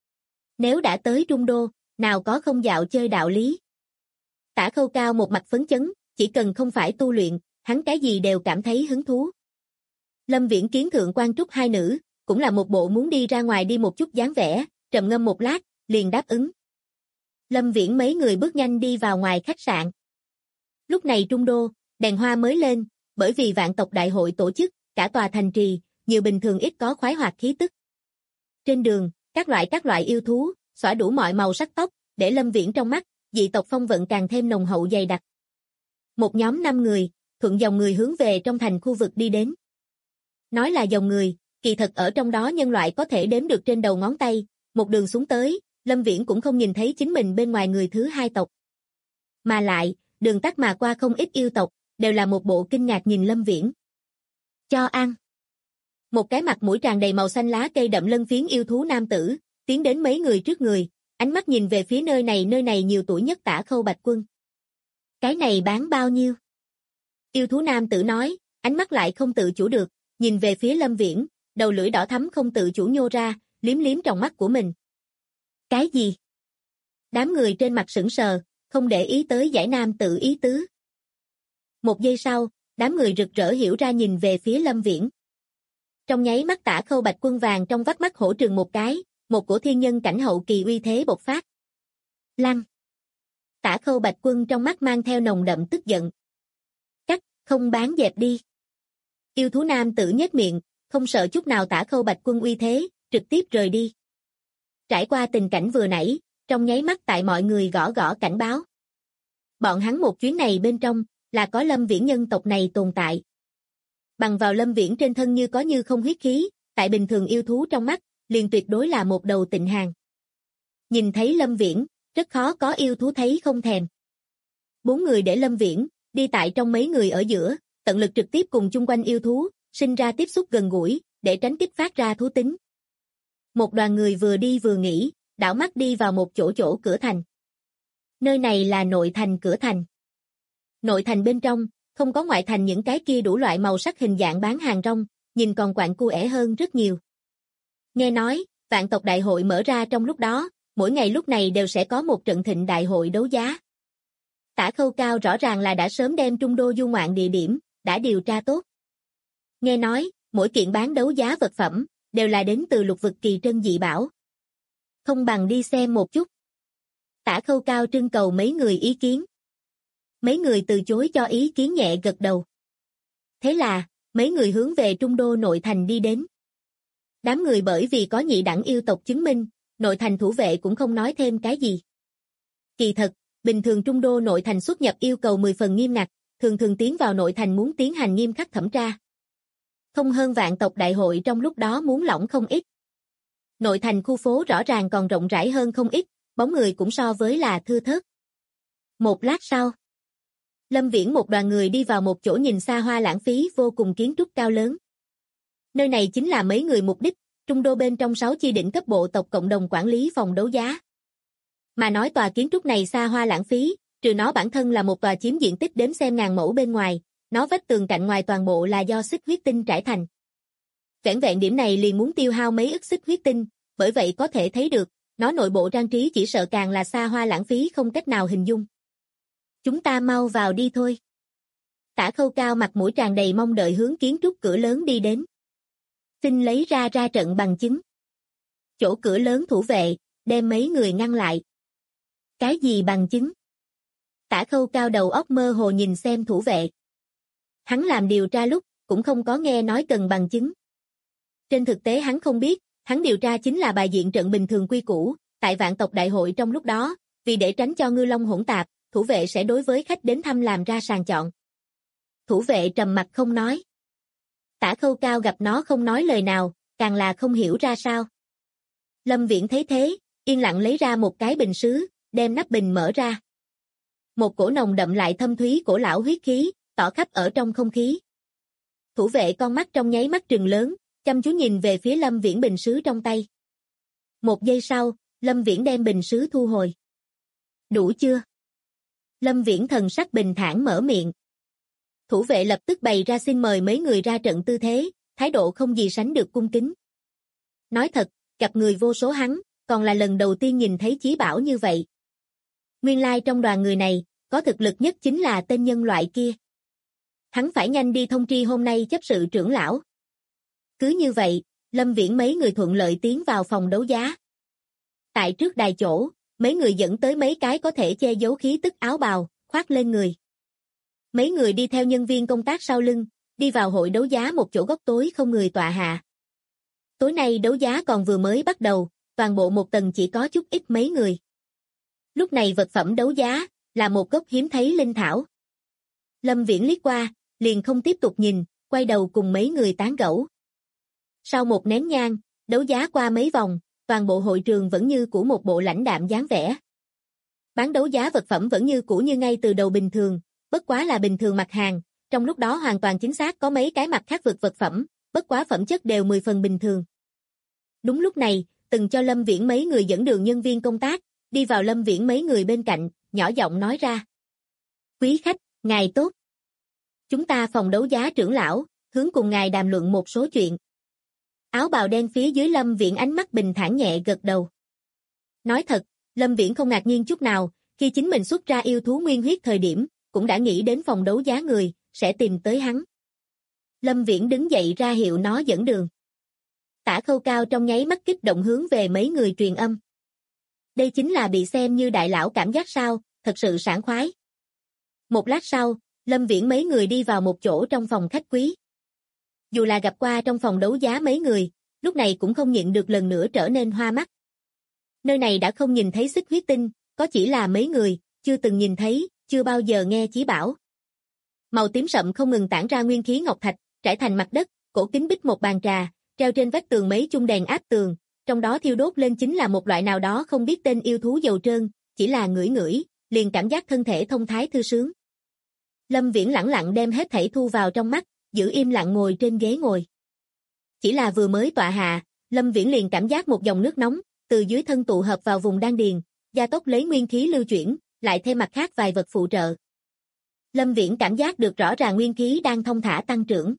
Nếu đã tới Trung Đô, nào có không dạo chơi đạo lý. Tả Khâu cao một mặt phấn chấn, chỉ cần không phải tu luyện, hắn cái gì đều cảm thấy hứng thú. Lâm Viễn kiến Thượng Quan Trúc hai nữ, cũng là một bộ muốn đi ra ngoài đi một chút dáng vẻ, trầm ngâm một lát, liền đáp ứng. Lâm Viễn mấy người bước nhanh đi vào ngoài khách sạn. Lúc này Trung Đô, đèn hoa mới lên, bởi vì vạn tộc đại hội tổ chức, cả tòa thành trì, nhiều bình thường ít có khoái hoạt khí tức. Trên đường, các loại yêu thú, xõa đủ mọi màu sắc tóc, để Lâm Viễn trong mắt, dị tộc phong vận càng thêm nồng hậu dày đặc. Một nhóm 5 người, thuận dòng người hướng về trong thành khu vực đi đến. Nói là dòng người, kỳ thật ở trong đó nhân loại có thể đếm được trên đầu ngón tay, một đường xuống tới, Lâm Viễn cũng không nhìn thấy chính mình bên ngoài người thứ hai tộc. Mà lại, đường tắt mà qua không ít yêu tộc, đều là một bộ kinh ngạc nhìn Lâm Viễn. Cho ăn. Một cái mặt mũi tràn đầy màu xanh lá cây đậm lân phiến yêu thú nam tử, tiến đến mấy người trước người, ánh mắt nhìn về phía nơi này nhiều tuổi nhất Tả Khâu Bạch Quân. Cái này bán bao nhiêu? Yêu thú nam tử nói, ánh mắt lại không tự chủ được, nhìn về phía Lâm Viễn, đầu lưỡi đỏ thắm không tự chủ nhô ra, liếm liếm trong mắt của mình. Cái gì? Đám người trên mặt sững sờ, không để ý tới giải nam tự ý tứ. Một giây sau, đám người rực rỡ hiểu ra nhìn về phía Lâm Viễn. Trong nháy mắt Tả Khâu Bạch Quân vàng trong vắt mắt hổ trừng một cái, một cổ thiên nhân cảnh hậu kỳ uy thế bộc phát. Lăng. Tả Khâu Bạch Quân trong mắt mang theo nồng đậm tức giận. Cắt, không bán dẹp đi. Yêu thú nam tử nhếch miệng, không sợ chút nào Tả Khâu Bạch Quân uy thế, trực tiếp rời đi. Trải qua tình cảnh vừa nãy, trong nháy mắt tại mọi người gõ gõ cảnh báo. Bọn hắn một chuyến này bên trong, là có Lâm Viễn nhân tộc này tồn tại. Bằng vào Lâm Viễn trên thân như có như không huyết khí, tại bình thường yêu thú trong mắt, liền tuyệt đối là một đầu tịnh hàng. Nhìn thấy Lâm Viễn, rất khó có yêu thú thấy không thèm. 4 người để Lâm Viễn, đi tại trong mấy người ở giữa, tận lực trực tiếp cùng chung quanh yêu thú, sinh ra tiếp xúc gần gũi, để tránh kích phát ra thú tính. Một đoàn người vừa đi vừa nghỉ, đảo mắt đi vào một chỗ cửa thành. Nơi này là nội thành cửa thành. Nội thành bên trong, không có ngoại thành những cái kia đủ loại màu sắc hình dạng bán hàng rong, nhìn còn quạnh cuể hơn rất nhiều. Nghe nói, vạn tộc đại hội mở ra trong lúc đó, mỗi ngày lúc này đều sẽ có một trận thịnh đại hội đấu giá. Tả Khâu Cao rõ ràng là đã sớm đem Trung Đô du ngoạn địa điểm, đã điều tra tốt. Nghe nói, mỗi kiện bán đấu giá vật phẩm, đều là đến từ lục vực kỳ trân dị bảo. Không bằng đi xem một chút. Tả Khâu Cao trưng cầu mấy người ý kiến. Mấy người từ chối cho ý kiến nhẹ gật đầu. Thế là, mấy người hướng về Trung Đô nội thành đi đến. Đám người bởi vì có nhị đẳng yêu tộc chứng minh, nội thành thủ vệ cũng không nói thêm cái gì. Kỳ thật, bình thường Trung Đô nội thành xuất nhập yêu cầu 10 phần nghiêm ngặt, thường tiến vào nội thành muốn tiến hành nghiêm khắc thẩm tra. Không hơn vạn tộc đại hội trong lúc đó muốn lỏng không ít. Nội thành khu phố rõ ràng còn rộng rãi hơn không ít, bóng người cũng so với là thưa thớt. Một lát sau, Lâm Viễn một đoàn người đi vào một chỗ nhìn xa hoa lãng phí vô cùng kiến trúc cao lớn. Nơi này chính là mấy người mục đích, Trung Đô bên trong 6 chi đỉnh cấp bộ tộc cộng đồng quản lý phòng đấu giá. Mà nói tòa kiến trúc này xa hoa lãng phí, trừ nó bản thân là một tòa chiếm diện tích đếm xem ngàn mẫu bên ngoài, nó vách tường cạnh ngoài toàn bộ là do xích huyết tinh trải thành. Vẻn vẹn điểm này liền muốn tiêu hao mấy ức xích huyết tinh, bởi vậy có thể thấy được, nó nội bộ trang trí chỉ sợ càng là xa hoa lãng phí không cách nào hình dung. Chúng ta mau vào đi thôi. Tả Khâu Cao mặt mũi tràn đầy mong đợi hướng kiến trúc cửa lớn đi đến. Xin lấy ra trận bằng chứng. Chỗ cửa lớn thủ vệ, đem mấy người ngăn lại. Cái gì bằng chứng? Tả Khâu Cao đầu óc mơ hồ nhìn xem thủ vệ. Hắn làm điều tra lúc, cũng không có nghe nói cần bằng chứng. Trên thực tế hắn không biết, hắn điều tra chính là bài diện trận bình thường quy củ, tại vạn tộc đại hội trong lúc đó, vì để tránh cho ngư long hỗn tạp, thủ vệ sẽ đối với khách đến thăm làm ra sàng chọn. Thủ vệ trầm mặt không nói. Tả Khâu Cao gặp nó không nói lời nào, càng là không hiểu ra sao. Lâm Viễn thấy thế, yên lặng lấy ra một cái bình sứ, đem nắp bình mở ra. Một cổ nồng đậm lại thâm thúy cổ lão huyết khí, tỏ khắp ở trong không khí. Thủ vệ con mắt trong nháy mắt trừng lớn, chăm chú nhìn về phía Lâm Viễn bình sứ trong tay. Một giây sau, Lâm Viễn đem bình sứ thu hồi. Đủ chưa? Lâm Viễn thần sắc bình thản mở miệng. Thủ vệ lập tức bày ra xin mời mấy người ra trận tư thế, thái độ không gì sánh được cung kính. Nói thật, gặp người vô số hắn, còn là lần đầu tiên nhìn thấy chí bảo như vậy. Nguyên lai trong đoàn người này, có thực lực nhất chính là tên nhân loại kia. Hắn phải nhanh đi thông tri hôm nay chấp sự trưởng lão. Cứ như vậy, Lâm Viễn mấy người thuận lợi tiến vào phòng đấu giá. Tại trước đài chỗ, mấy người dẫn tới mấy cái có thể che giấu khí tức áo bào, khoác lên người. Mấy người đi theo nhân viên công tác sau lưng, đi vào hội đấu giá một chỗ góc tối không người tọa hạ. Tối nay đấu giá còn vừa mới bắt đầu, toàn bộ một tầng chỉ có chút ít mấy người. Lúc này vật phẩm đấu giá, là một gốc hiếm thấy linh thảo. Lâm Viễn liếc qua, liền không tiếp tục nhìn, quay đầu cùng mấy người tán gẫu. Sau một nén nhang, đấu giá qua mấy vòng, toàn bộ hội trường vẫn như của một bộ lãnh đạm dáng vẻ. Bán đấu giá vật phẩm vẫn như cũ như ngay từ đầu bình thường, bất quá là bình thường mặt hàng, trong lúc đó hoàn toàn chính xác có mấy cái mặt khác vượt vật phẩm, bất quá phẩm chất đều 10 phần bình thường. Đúng lúc này, từng cho Lâm Viễn mấy người dẫn đường nhân viên công tác, đi vào Lâm Viễn mấy người bên cạnh, nhỏ giọng nói ra. Quý khách, ngài tốt. Chúng ta phòng đấu giá trưởng lão, hướng cùng ngài đàm luận một số chuyện. Áo bào đen phía dưới Lâm Viễn ánh mắt bình thản nhẹ gật đầu. Nói thật, Lâm Viễn không ngạc nhiên chút nào, khi chính mình xuất ra yêu thú nguyên huyết thời điểm, cũng đã nghĩ đến phòng đấu giá người, sẽ tìm tới hắn. Lâm Viễn đứng dậy ra hiệu nó dẫn đường. Tả Khâu Cao trong nháy mắt kích động hướng về mấy người truyền âm. Đây chính là bị xem như đại lão cảm giác sao, thật sự sảng khoái. Một lát sau, Lâm Viễn mấy người đi vào một chỗ trong phòng khách quý. Dù là gặp qua trong phòng đấu giá mấy người, lúc này cũng không nhịn được lần nữa trở nên hoa mắt. Nơi này đã không nhìn thấy xích huyết tinh, có chỉ là mấy người, chưa từng nhìn thấy, chưa bao giờ nghe chí bảo. Màu tím sậm không ngừng tản ra nguyên khí ngọc thạch, trải thành mặt đất, cổ kính bích một bàn trà, treo trên vách tường mấy chung đèn áp tường, trong đó thiêu đốt lên chính là một loại nào đó không biết tên yêu thú dầu trơn, chỉ là ngửi ngửi, liền cảm giác thân thể thông thái thư sướng. Lâm Viễn lẳng lặng đem hết thảy thu vào trong mắt, giữ im lặng ngồi trên ghế ngồi. Chỉ là vừa mới tọa hạ, Lâm Viễn liền cảm giác một dòng nước nóng, từ dưới thân tụ hợp vào vùng đan điền, gia tốc lấy nguyên khí lưu chuyển, lại thêm mặt khác vài vật phụ trợ. Lâm Viễn cảm giác được rõ ràng nguyên khí đang thông thả tăng trưởng.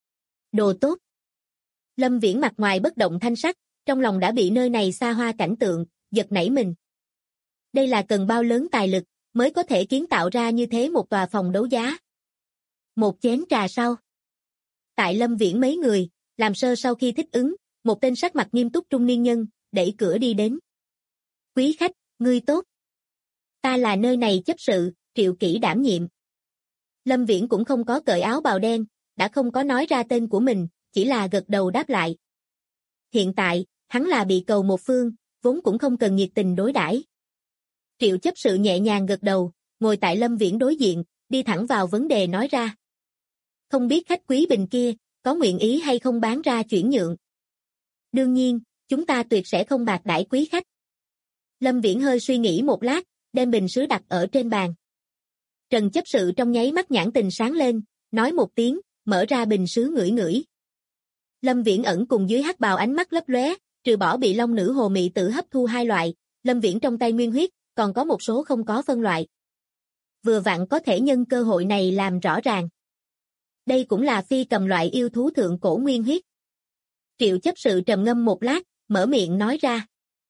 Đồ tốt. Lâm Viễn mặt ngoài bất động thanh sắc, trong lòng đã bị nơi này xa hoa cảnh tượng, giật nảy mình. Đây là cần bao lớn tài lực, mới có thể kiến tạo ra như thế một tòa phòng đấu giá. Một chén trà sau. Tại Lâm Viễn mấy người, làm sơ sau khi thích ứng, một tên sắc mặt nghiêm túc trung niên nhân, đẩy cửa đi đến. Quý khách, ngươi tốt. Ta là nơi này chấp sự, Triệu Kỷ đảm nhiệm. Lâm Viễn cũng không có cởi áo bào đen, đã không có nói ra tên của mình, chỉ là gật đầu đáp lại. Hiện tại, hắn là bị cầu một phương, vốn cũng không cần nhiệt tình đối đãi. Triệu chấp sự nhẹ nhàng gật đầu, ngồi tại Lâm Viễn đối diện, đi thẳng vào vấn đề nói ra. Không biết khách quý bình kia, có nguyện ý hay không bán ra chuyển nhượng. Đương nhiên, chúng ta tuyệt sẽ không bạc đãi quý khách. Lâm Viễn hơi suy nghĩ một lát, đem bình sứ đặt ở trên bàn. Trần chấp sự trong nháy mắt nhãn tình sáng lên, nói một tiếng, mở ra bình sứ ngửi ngửi. Lâm Viễn ẩn cùng dưới hắc bào ánh mắt lấp lóe, trừ bỏ bị long nữ hồ mị tử hấp thu 2 loại, Lâm Viễn trong tay nguyên huyết, còn có một số không có phân loại. Vừa vặn có thể nhân cơ hội này làm rõ ràng. Đây cũng là phi cầm loại yêu thú thượng cổ nguyên huyết. Triệu chấp sự trầm ngâm một lát, mở miệng nói ra.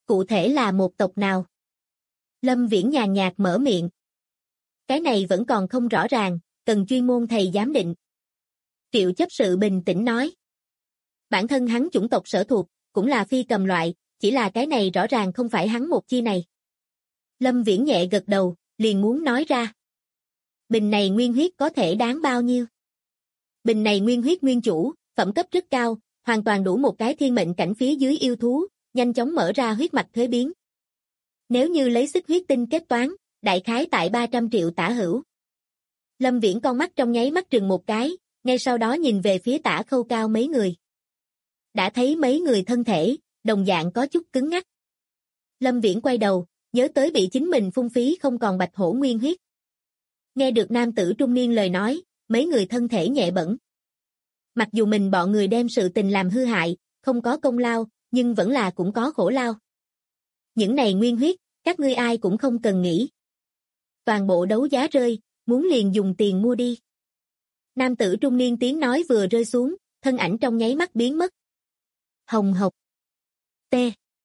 Cụ thể là một tộc nào? Lâm Viễn nhàn nhạt mở miệng. Cái này vẫn còn không rõ ràng, cần chuyên môn thầy giám định. Triệu chấp sự bình tĩnh nói. Bản thân hắn chủng tộc sở thuộc, cũng là phi cầm loại, chỉ là cái này rõ ràng không phải hắn một chi này. Lâm Viễn nhẹ gật đầu, liền muốn nói ra. Bình này nguyên huyết có thể đáng bao nhiêu? Bình này nguyên huyết nguyên chủ, phẩm cấp rất cao, hoàn toàn đủ một cái thiên mệnh cảnh phía dưới yêu thú, nhanh chóng mở ra huyết mạch thuế biến. Nếu như lấy xích huyết tinh kết toán, đại khái tại 300 triệu tả hữu. Lâm Viễn con mắt trong nháy mắt trừng một cái, ngay sau đó nhìn về phía Tả Khâu Cao mấy người. Đã thấy mấy người thân thể, đồng dạng có chút cứng ngắc. Lâm Viễn quay đầu, nhớ tới bị chính mình phung phí không còn bạch hổ nguyên huyết. Nghe được nam tử trung niên lời nói, mấy người thân thể nhẹ bẫng. Mặc dù mình bọn người đem sự tình làm hư hại, không có công lao, nhưng vẫn là cũng có khổ lao. Những này nguyên huyết, các ngươi ai cũng không cần nghĩ. Toàn bộ đấu giá rơi, muốn liền dùng tiền mua đi. Nam tử trung niên tiếng nói vừa rơi xuống, thân ảnh trong nháy mắt biến mất. Hồng hộc. T.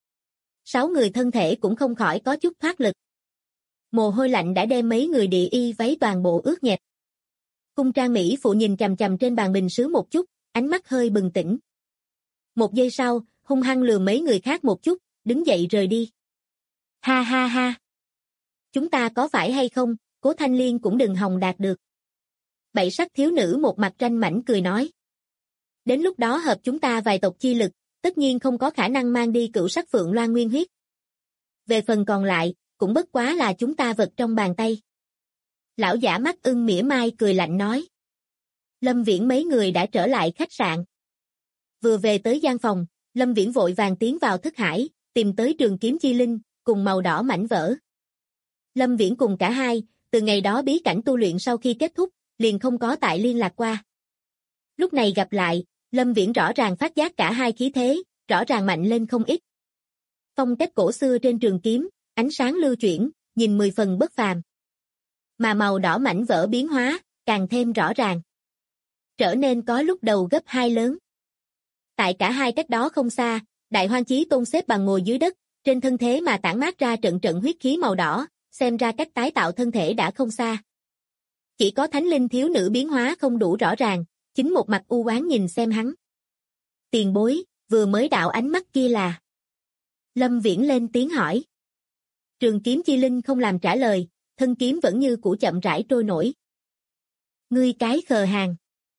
6 người thân thể cũng không khỏi có chút thoát lực. Mồ hôi lạnh đã đem mấy người địa y váy toàn bộ ướt nhẹp. Cung trang mỹ phụ nhìn chằm chằm trên bàn bình sứ một chút, ánh mắt hơi bừng tỉnh. Một giây sau, hung hăng lườm mấy người khác một chút, đứng dậy rời đi. Ha ha ha. Chúng ta có phải hay không, Cố Thanh Liên cũng đừng hòng đạt được. Bảy sắc thiếu nữ một mặt tranh mảnh cười nói. Đến lúc đó hợp chúng ta vài tộc chi lực, tất nhiên không có khả năng mang đi cửu sắc phượng loan nguyên huyết. Về phần còn lại, cũng bất quá là chúng ta vật trong bàn tay. Lão giả mắt ưng mỉa mai cười lạnh nói. Lâm Viễn mấy người đã trở lại khách sạn. Vừa về tới gian phòng, Lâm Viễn vội vàng tiến vào thức hải, tìm tới trường kiếm chi linh, cùng màu đỏ mảnh vỡ. Lâm Viễn cùng cả hai, từ ngày đó bí cảnh tu luyện sau khi kết thúc, liền không có tại liên lạc qua. Lúc này gặp lại, Lâm Viễn rõ ràng phát giác cả hai khí thế, rõ ràng mạnh lên không ít. Phong cách cổ xưa trên trường kiếm, ánh sáng lưu chuyển, nhìn 10 phần bất phàm. Mà màu đỏ mảnh vỡ biến hóa, càng thêm rõ ràng. Trở nên có lúc đầu gấp 2 lớn. Tại cả hai cách đó không xa, Đại Hoang Chí Tôn xếp bằng ngồi dưới đất, trên thân thế mà tản mát ra trận trận huyết khí màu đỏ, xem ra cách tái tạo thân thể đã không xa. Chỉ có thánh linh thiếu nữ biến hóa không đủ rõ ràng, chính một mặt u oán nhìn xem hắn. Tiền bối, vừa mới đạo ánh mắt kia là. Lâm Viễn lên tiếng hỏi. Trường kiếm chi linh không làm trả lời, thân kiếm vẫn như cũ chậm rãi trôi nổi. Ngươi cái khờ hàng.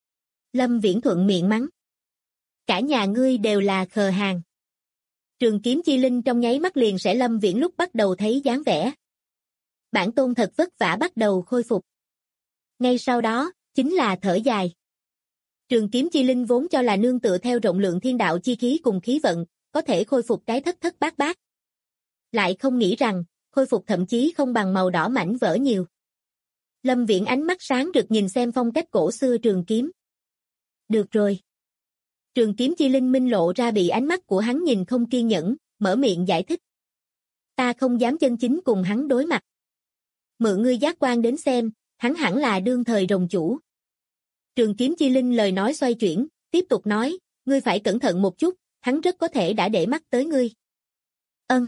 Lâm Viễn thuận miệng mắng. Cả nhà ngươi đều là khờ hàng. Trường kiếm chi linh trong nháy mắt liền sẽ Lâm Viễn lúc bắt đầu thấy dáng vẻ. Bản tôn thật vất vả bắt đầu khôi phục. Ngay sau đó, chính là thở dài. Trường kiếm chi linh vốn cho là nương tựa theo rộng lượng thiên đạo chi khí cùng khí vận, có thể khôi phục cái thất thất bát bát. Lại không nghĩ rằng, khôi phục thậm chí không bằng màu đỏ mảnh vỡ nhiều. Lâm Viễn ánh mắt sáng rực nhìn xem phong cách cổ xưa trường kiếm. Được rồi. Trường kiếm chi linh minh lộ ra bị ánh mắt của hắn nhìn không kiên nhẫn, mở miệng giải thích. Ta không dám chân chính cùng hắn đối mặt. Mượn ngươi giác quan đến xem, hắn hẳn là đương thời rồng chủ. Trường kiếm chi linh lời nói xoay chuyển, tiếp tục nói, ngươi phải cẩn thận một chút, hắn rất có thể đã để mắt tới ngươi. Ân.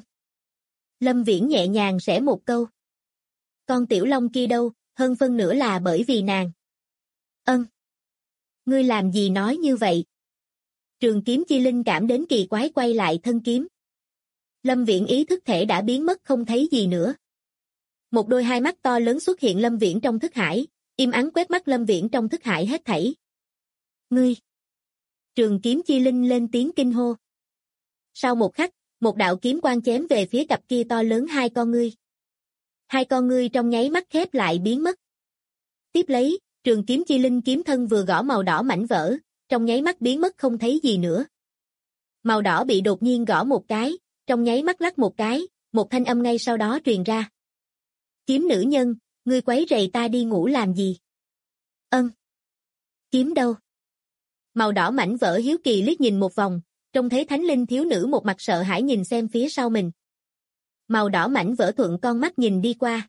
Lâm Viễn nhẹ nhàng xẻ một câu. Con tiểu long kia đâu, hơn phân nửa là bởi vì nàng. Ân. Ngươi làm gì nói như vậy? Trường kiếm chi linh cảm đến kỳ quái quay lại thân kiếm. Lâm Viễn ý thức thể đã biến mất không thấy gì nữa. Một đôi hai mắt to lớn xuất hiện Lâm Viễn trong thức hải, im ắng quét mắt Lâm Viễn trong thức hải hết thảy. Ngươi! Trường kiếm chi linh lên tiếng kinh hô. Sau một khắc, một đạo kiếm quang chém về phía cặp kia to lớn hai con ngươi. Hai con ngươi trong nháy mắt khép lại biến mất. Tiếp lấy, trường kiếm chi linh kiếm thân vừa gõ màu đỏ mảnh vỡ, trong nháy mắt biến mất không thấy gì nữa. Màu đỏ bị đột nhiên gõ một cái, trong nháy mắt lắc một cái, một thanh âm ngay sau đó truyền ra. Kiếm nữ nhân, ngươi quấy rầy ta đi ngủ làm gì? Ân. Kiếm đâu? Màu đỏ mảnh vỡ hiếu kỳ liếc nhìn một vòng, trông thấy thánh linh thiếu nữ một mặt sợ hãi nhìn xem phía sau mình. Màu đỏ mảnh vỡ thuận con mắt nhìn đi qua.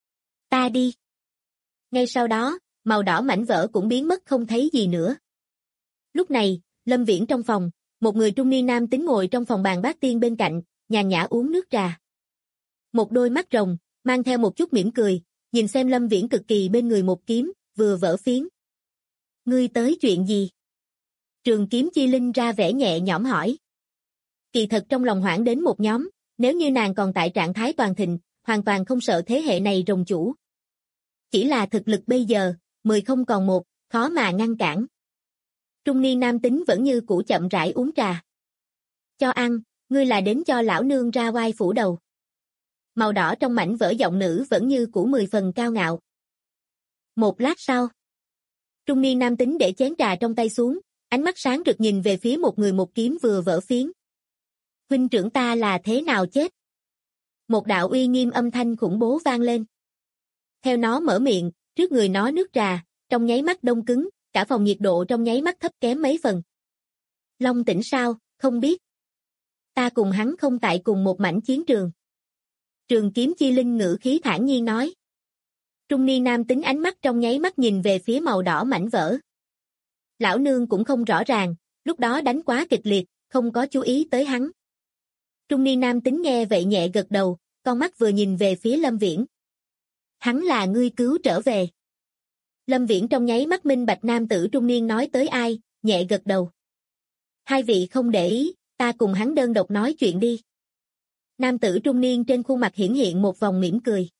Ta đi. Ngay sau đó, màu đỏ mảnh vỡ cũng biến mất không thấy gì nữa. Lúc này, Lâm Viễn trong phòng, một người trung niên nam tính ngồi trong phòng bàn bát tiên bên cạnh, nhàn nhã uống nước trà. Một đôi mắt rồng, mang theo một chút mỉm cười, nhìn xem Lâm Viễn cực kỳ bên người một kiếm, vừa vỡ phiến. Ngươi tới chuyện gì? Trường Kiếm Chi Linh ra vẻ nhẹ nhõm hỏi. Kỳ thật trong lòng hoảng đến một nhóm, nếu như nàng còn tại trạng thái toàn thịnh, hoàn toàn không sợ thế hệ này rồng chủ. Chỉ là thực lực bây giờ, 10 không còn 1, khó mà ngăn cản. Trung niên nam tính vẫn như cũ chậm rãi uống trà. Cho ăn, ngươi là đến cho lão nương ra oai phủ đầu. Màu đỏ trong mảnh vỡ giọng nữ vẫn như cũ 10 phần cao ngạo. Một lát sau, trung niên nam tính để chén trà trong tay xuống, ánh mắt sáng rực nhìn về phía một người một kiếm vừa vỡ phiến. Huynh trưởng ta là thế nào chết? Một đạo uy nghiêm âm thanh khủng bố vang lên. Theo nó mở miệng, trước người nó nước trà, trong nháy mắt đông cứng, cả phòng nhiệt độ trong nháy mắt thấp kém mấy phần. Long Tĩnh sao, không biết. Ta cùng hắn không tại cùng một mảnh chiến trường. Trường Kiếm Chi Linh ngữ khí thản nhiên nói. Trung niên nam tính ánh mắt trong nháy mắt nhìn về phía màu đỏ mảnh vỡ. Lão nương cũng không rõ ràng, lúc đó đánh quá kịch liệt, không có chú ý tới hắn. Trung niên nam tính nghe vậy nhẹ gật đầu, con mắt vừa nhìn về phía Lâm Viễn. Hắn là ngươi cứu trở về. Lâm Viễn trong nháy mắt minh bạch nam tử trung niên nói tới ai, nhẹ gật đầu. Hai vị không để ý, ta cùng hắn đơn độc nói chuyện đi. Nam tử trung niên trên khuôn mặt hiển hiện một vòng mỉm cười.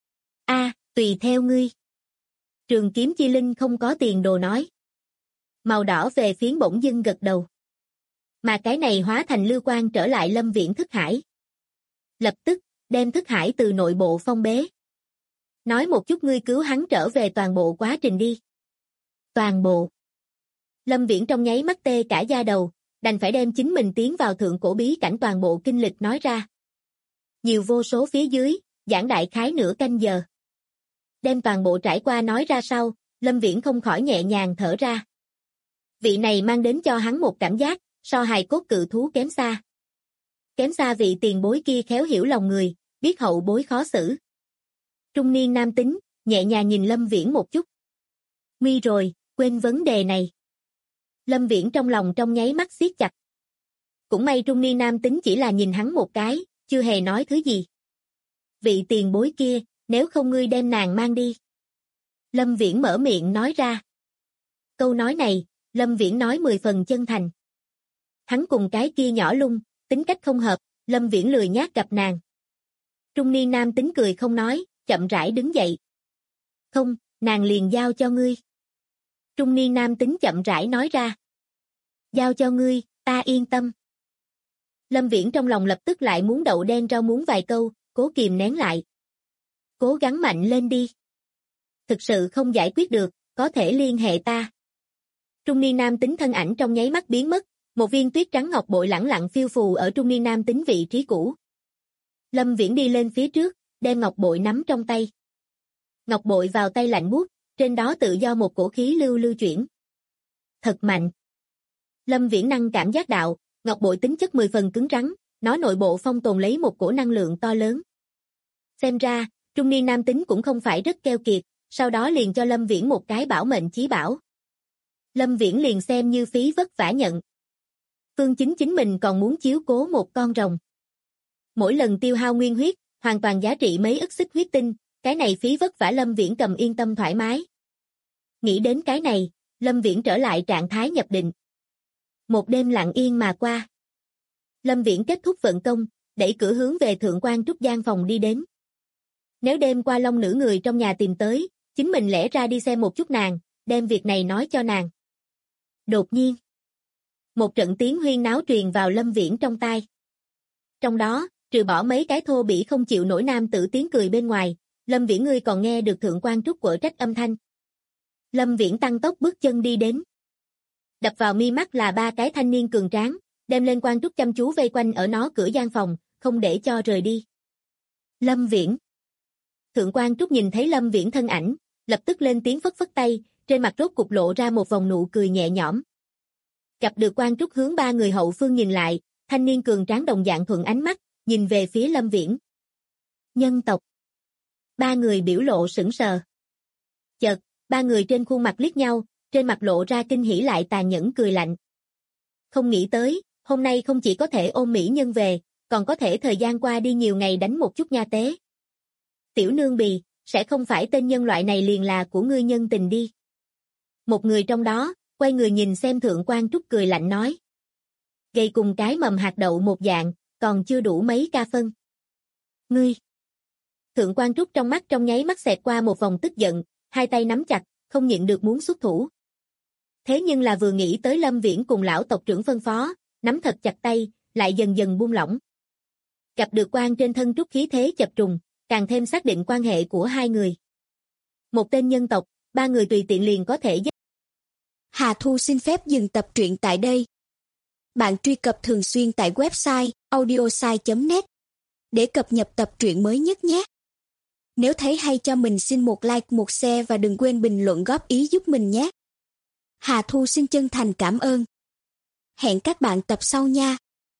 Tùy theo ngươi. Trường Kiếm Chi Linh không có tiền đồ nói. Màu đỏ về phiến bỗng dưng gật đầu. Mà cái này hóa thành lưu quang trở lại Lâm Viễn thức hải. Lập tức, đem thức hải từ nội bộ phong bế. Nói một chút ngươi cứu hắn trở về toàn bộ quá trình đi. Toàn bộ. Lâm Viễn trong nháy mắt tê cả da đầu, đành phải đem chính mình tiến vào thượng cổ bí cảnh toàn bộ kinh lịch nói ra. Nhiều vô số phía dưới, giảng đại khái nửa canh giờ. Đem toàn bộ trải qua nói ra sau, Lâm Viễn không khỏi nhẹ nhàng thở ra. Vị này mang đến cho hắn một cảm giác, so hài cốt cự thú kém xa. Kém xa vị tiền bối kia khéo hiểu lòng người, biết hậu bối khó xử. Trung niên nam tính, nhẹ nhàng nhìn Lâm Viễn một chút. Nguy rồi, quên vấn đề này. Lâm Viễn trong lòng trong nháy mắt siết chặt. Cũng may trung niên nam tính chỉ là nhìn hắn một cái, chưa hề nói thứ gì. Vị tiền bối kia, nếu không ngươi đem nàng mang đi. Lâm Viễn mở miệng nói ra. Câu nói này, Lâm Viễn nói 10 phần chân thành. Hắn cùng cái kia nhỏ lung, tính cách không hợp, Lâm Viễn lười nhác gặp nàng. Trung niên nam tính cười không nói, chậm rãi đứng dậy. Không, nàng liền giao cho ngươi. Trung niên nam tính chậm rãi nói ra. Giao cho ngươi, ta yên tâm. Lâm Viễn trong lòng lập tức lại muốn đậu đen rau muống vài câu, cố kìm nén lại. Cố gắng mạnh lên đi. Thực sự không giải quyết được, có thể liên hệ ta. Trung niên nam tính thân ảnh trong nháy mắt biến mất, một viên tuyết trắng ngọc bội lẳng lặng phiêu phù ở trung niên nam tính vị trí cũ. Lâm Viễn đi lên phía trước, đem ngọc bội nắm trong tay. Ngọc bội vào tay lạnh buốt, trên đó tự do một cổ khí lưu chuyển. Thật mạnh. Lâm Viễn năng cảm giác đạo, ngọc bội tính chất 10 phần cứng rắn, nó nội bộ phong tồn lấy một cổ năng lượng to lớn. Xem ra, trung niên nam tính cũng không phải rất keo kiệt, sau đó liền cho Lâm Viễn một cái bảo mệnh chí bảo. Lâm Viễn liền xem như phí vất vả nhận. Phương Chính chính mình còn muốn chiếu cố một con rồng. Mỗi lần tiêu hao nguyên huyết, hoàn toàn giá trị mấy ức xích huyết tinh, cái này phí vất vả Lâm Viễn cầm yên tâm thoải mái. Nghĩ đến cái này, Lâm Viễn trở lại trạng thái nhập định. Một đêm lặng yên mà qua. Lâm Viễn kết thúc vận công, đẩy cửa hướng về Thượng Quan Trúc gian phòng đi đến. Nếu đêm qua long nữ người trong nhà tìm tới, chính mình lẽ ra đi xem một chút nàng, đem việc này nói cho nàng. Đột nhiên, một trận tiếng huyên náo truyền vào Lâm Viễn trong tai. Trong đó, trừ bỏ mấy cái thô bỉ không chịu nổi nam tử tiếng cười bên ngoài, Lâm Viễn ngươi còn nghe được Thượng Quan Trúc quở trách âm thanh. Lâm Viễn tăng tốc bước chân đi đến. Đập vào mi mắt là 3 cái thanh niên cường tráng, đem lên Quan Trúc chăm chú vây quanh ở nó cửa gian phòng, không để cho rời đi. Lâm Viễn. Thượng Quan Trúc nhìn thấy Lâm Viễn thân ảnh, lập tức lên tiếng phất phất tay, trên mặt rốt cục lộ ra một vòng nụ cười nhẹ nhõm. Gặp được Quan Trúc hướng 3 người hậu phương nhìn lại, thanh niên cường tráng đồng dạng thuận ánh mắt, nhìn về phía Lâm Viễn. Nhân tộc. 3 người biểu lộ sững sờ. Chợt, 3 người trên khuôn mặt liếc nhau, trên mặt lộ ra kinh hỉ lại tàn nhẫn cười lạnh. Không nghĩ tới, hôm nay không chỉ có thể ôm mỹ nhân về, còn có thể thời gian qua đi nhiều ngày đánh một chút nha tế. Tiểu nương bì, sẽ không phải tên nhân loại này liền là của ngươi nhân tình đi. Một người trong đó, quay người nhìn xem Thượng Quan Trúc cười lạnh nói. Gầy cùng cái mầm hạt đậu một dạng, còn chưa đủ mấy ca phân. Ngươi! Thượng Quan Trúc trong mắt trong nháy mắt xẹt qua một vòng tức giận, hai tay nắm chặt, không nhịn được muốn xuất thủ. Thế nhưng là vừa nghĩ tới Lâm Viễn cùng lão tộc trưởng phân phó, nắm thật chặt tay, lại dần dần buông lỏng. Gặp được quan trên thân Trúc khí thế chập trùng, càng thêm xác định quan hệ của hai người. Một tên nhân tộc, ba người tùy tiện liền có thể giết. Hà Thu xin phép dừng tập truyện tại đây. Bạn truy cập thường xuyên tại website audiosai.net để cập nhật tập truyện mới nhất nhé. Nếu thấy hay cho mình xin một like, một share và đừng quên bình luận góp ý giúp mình nhé. Hà Thu xin chân thành cảm ơn. Hẹn các bạn tập sau nha.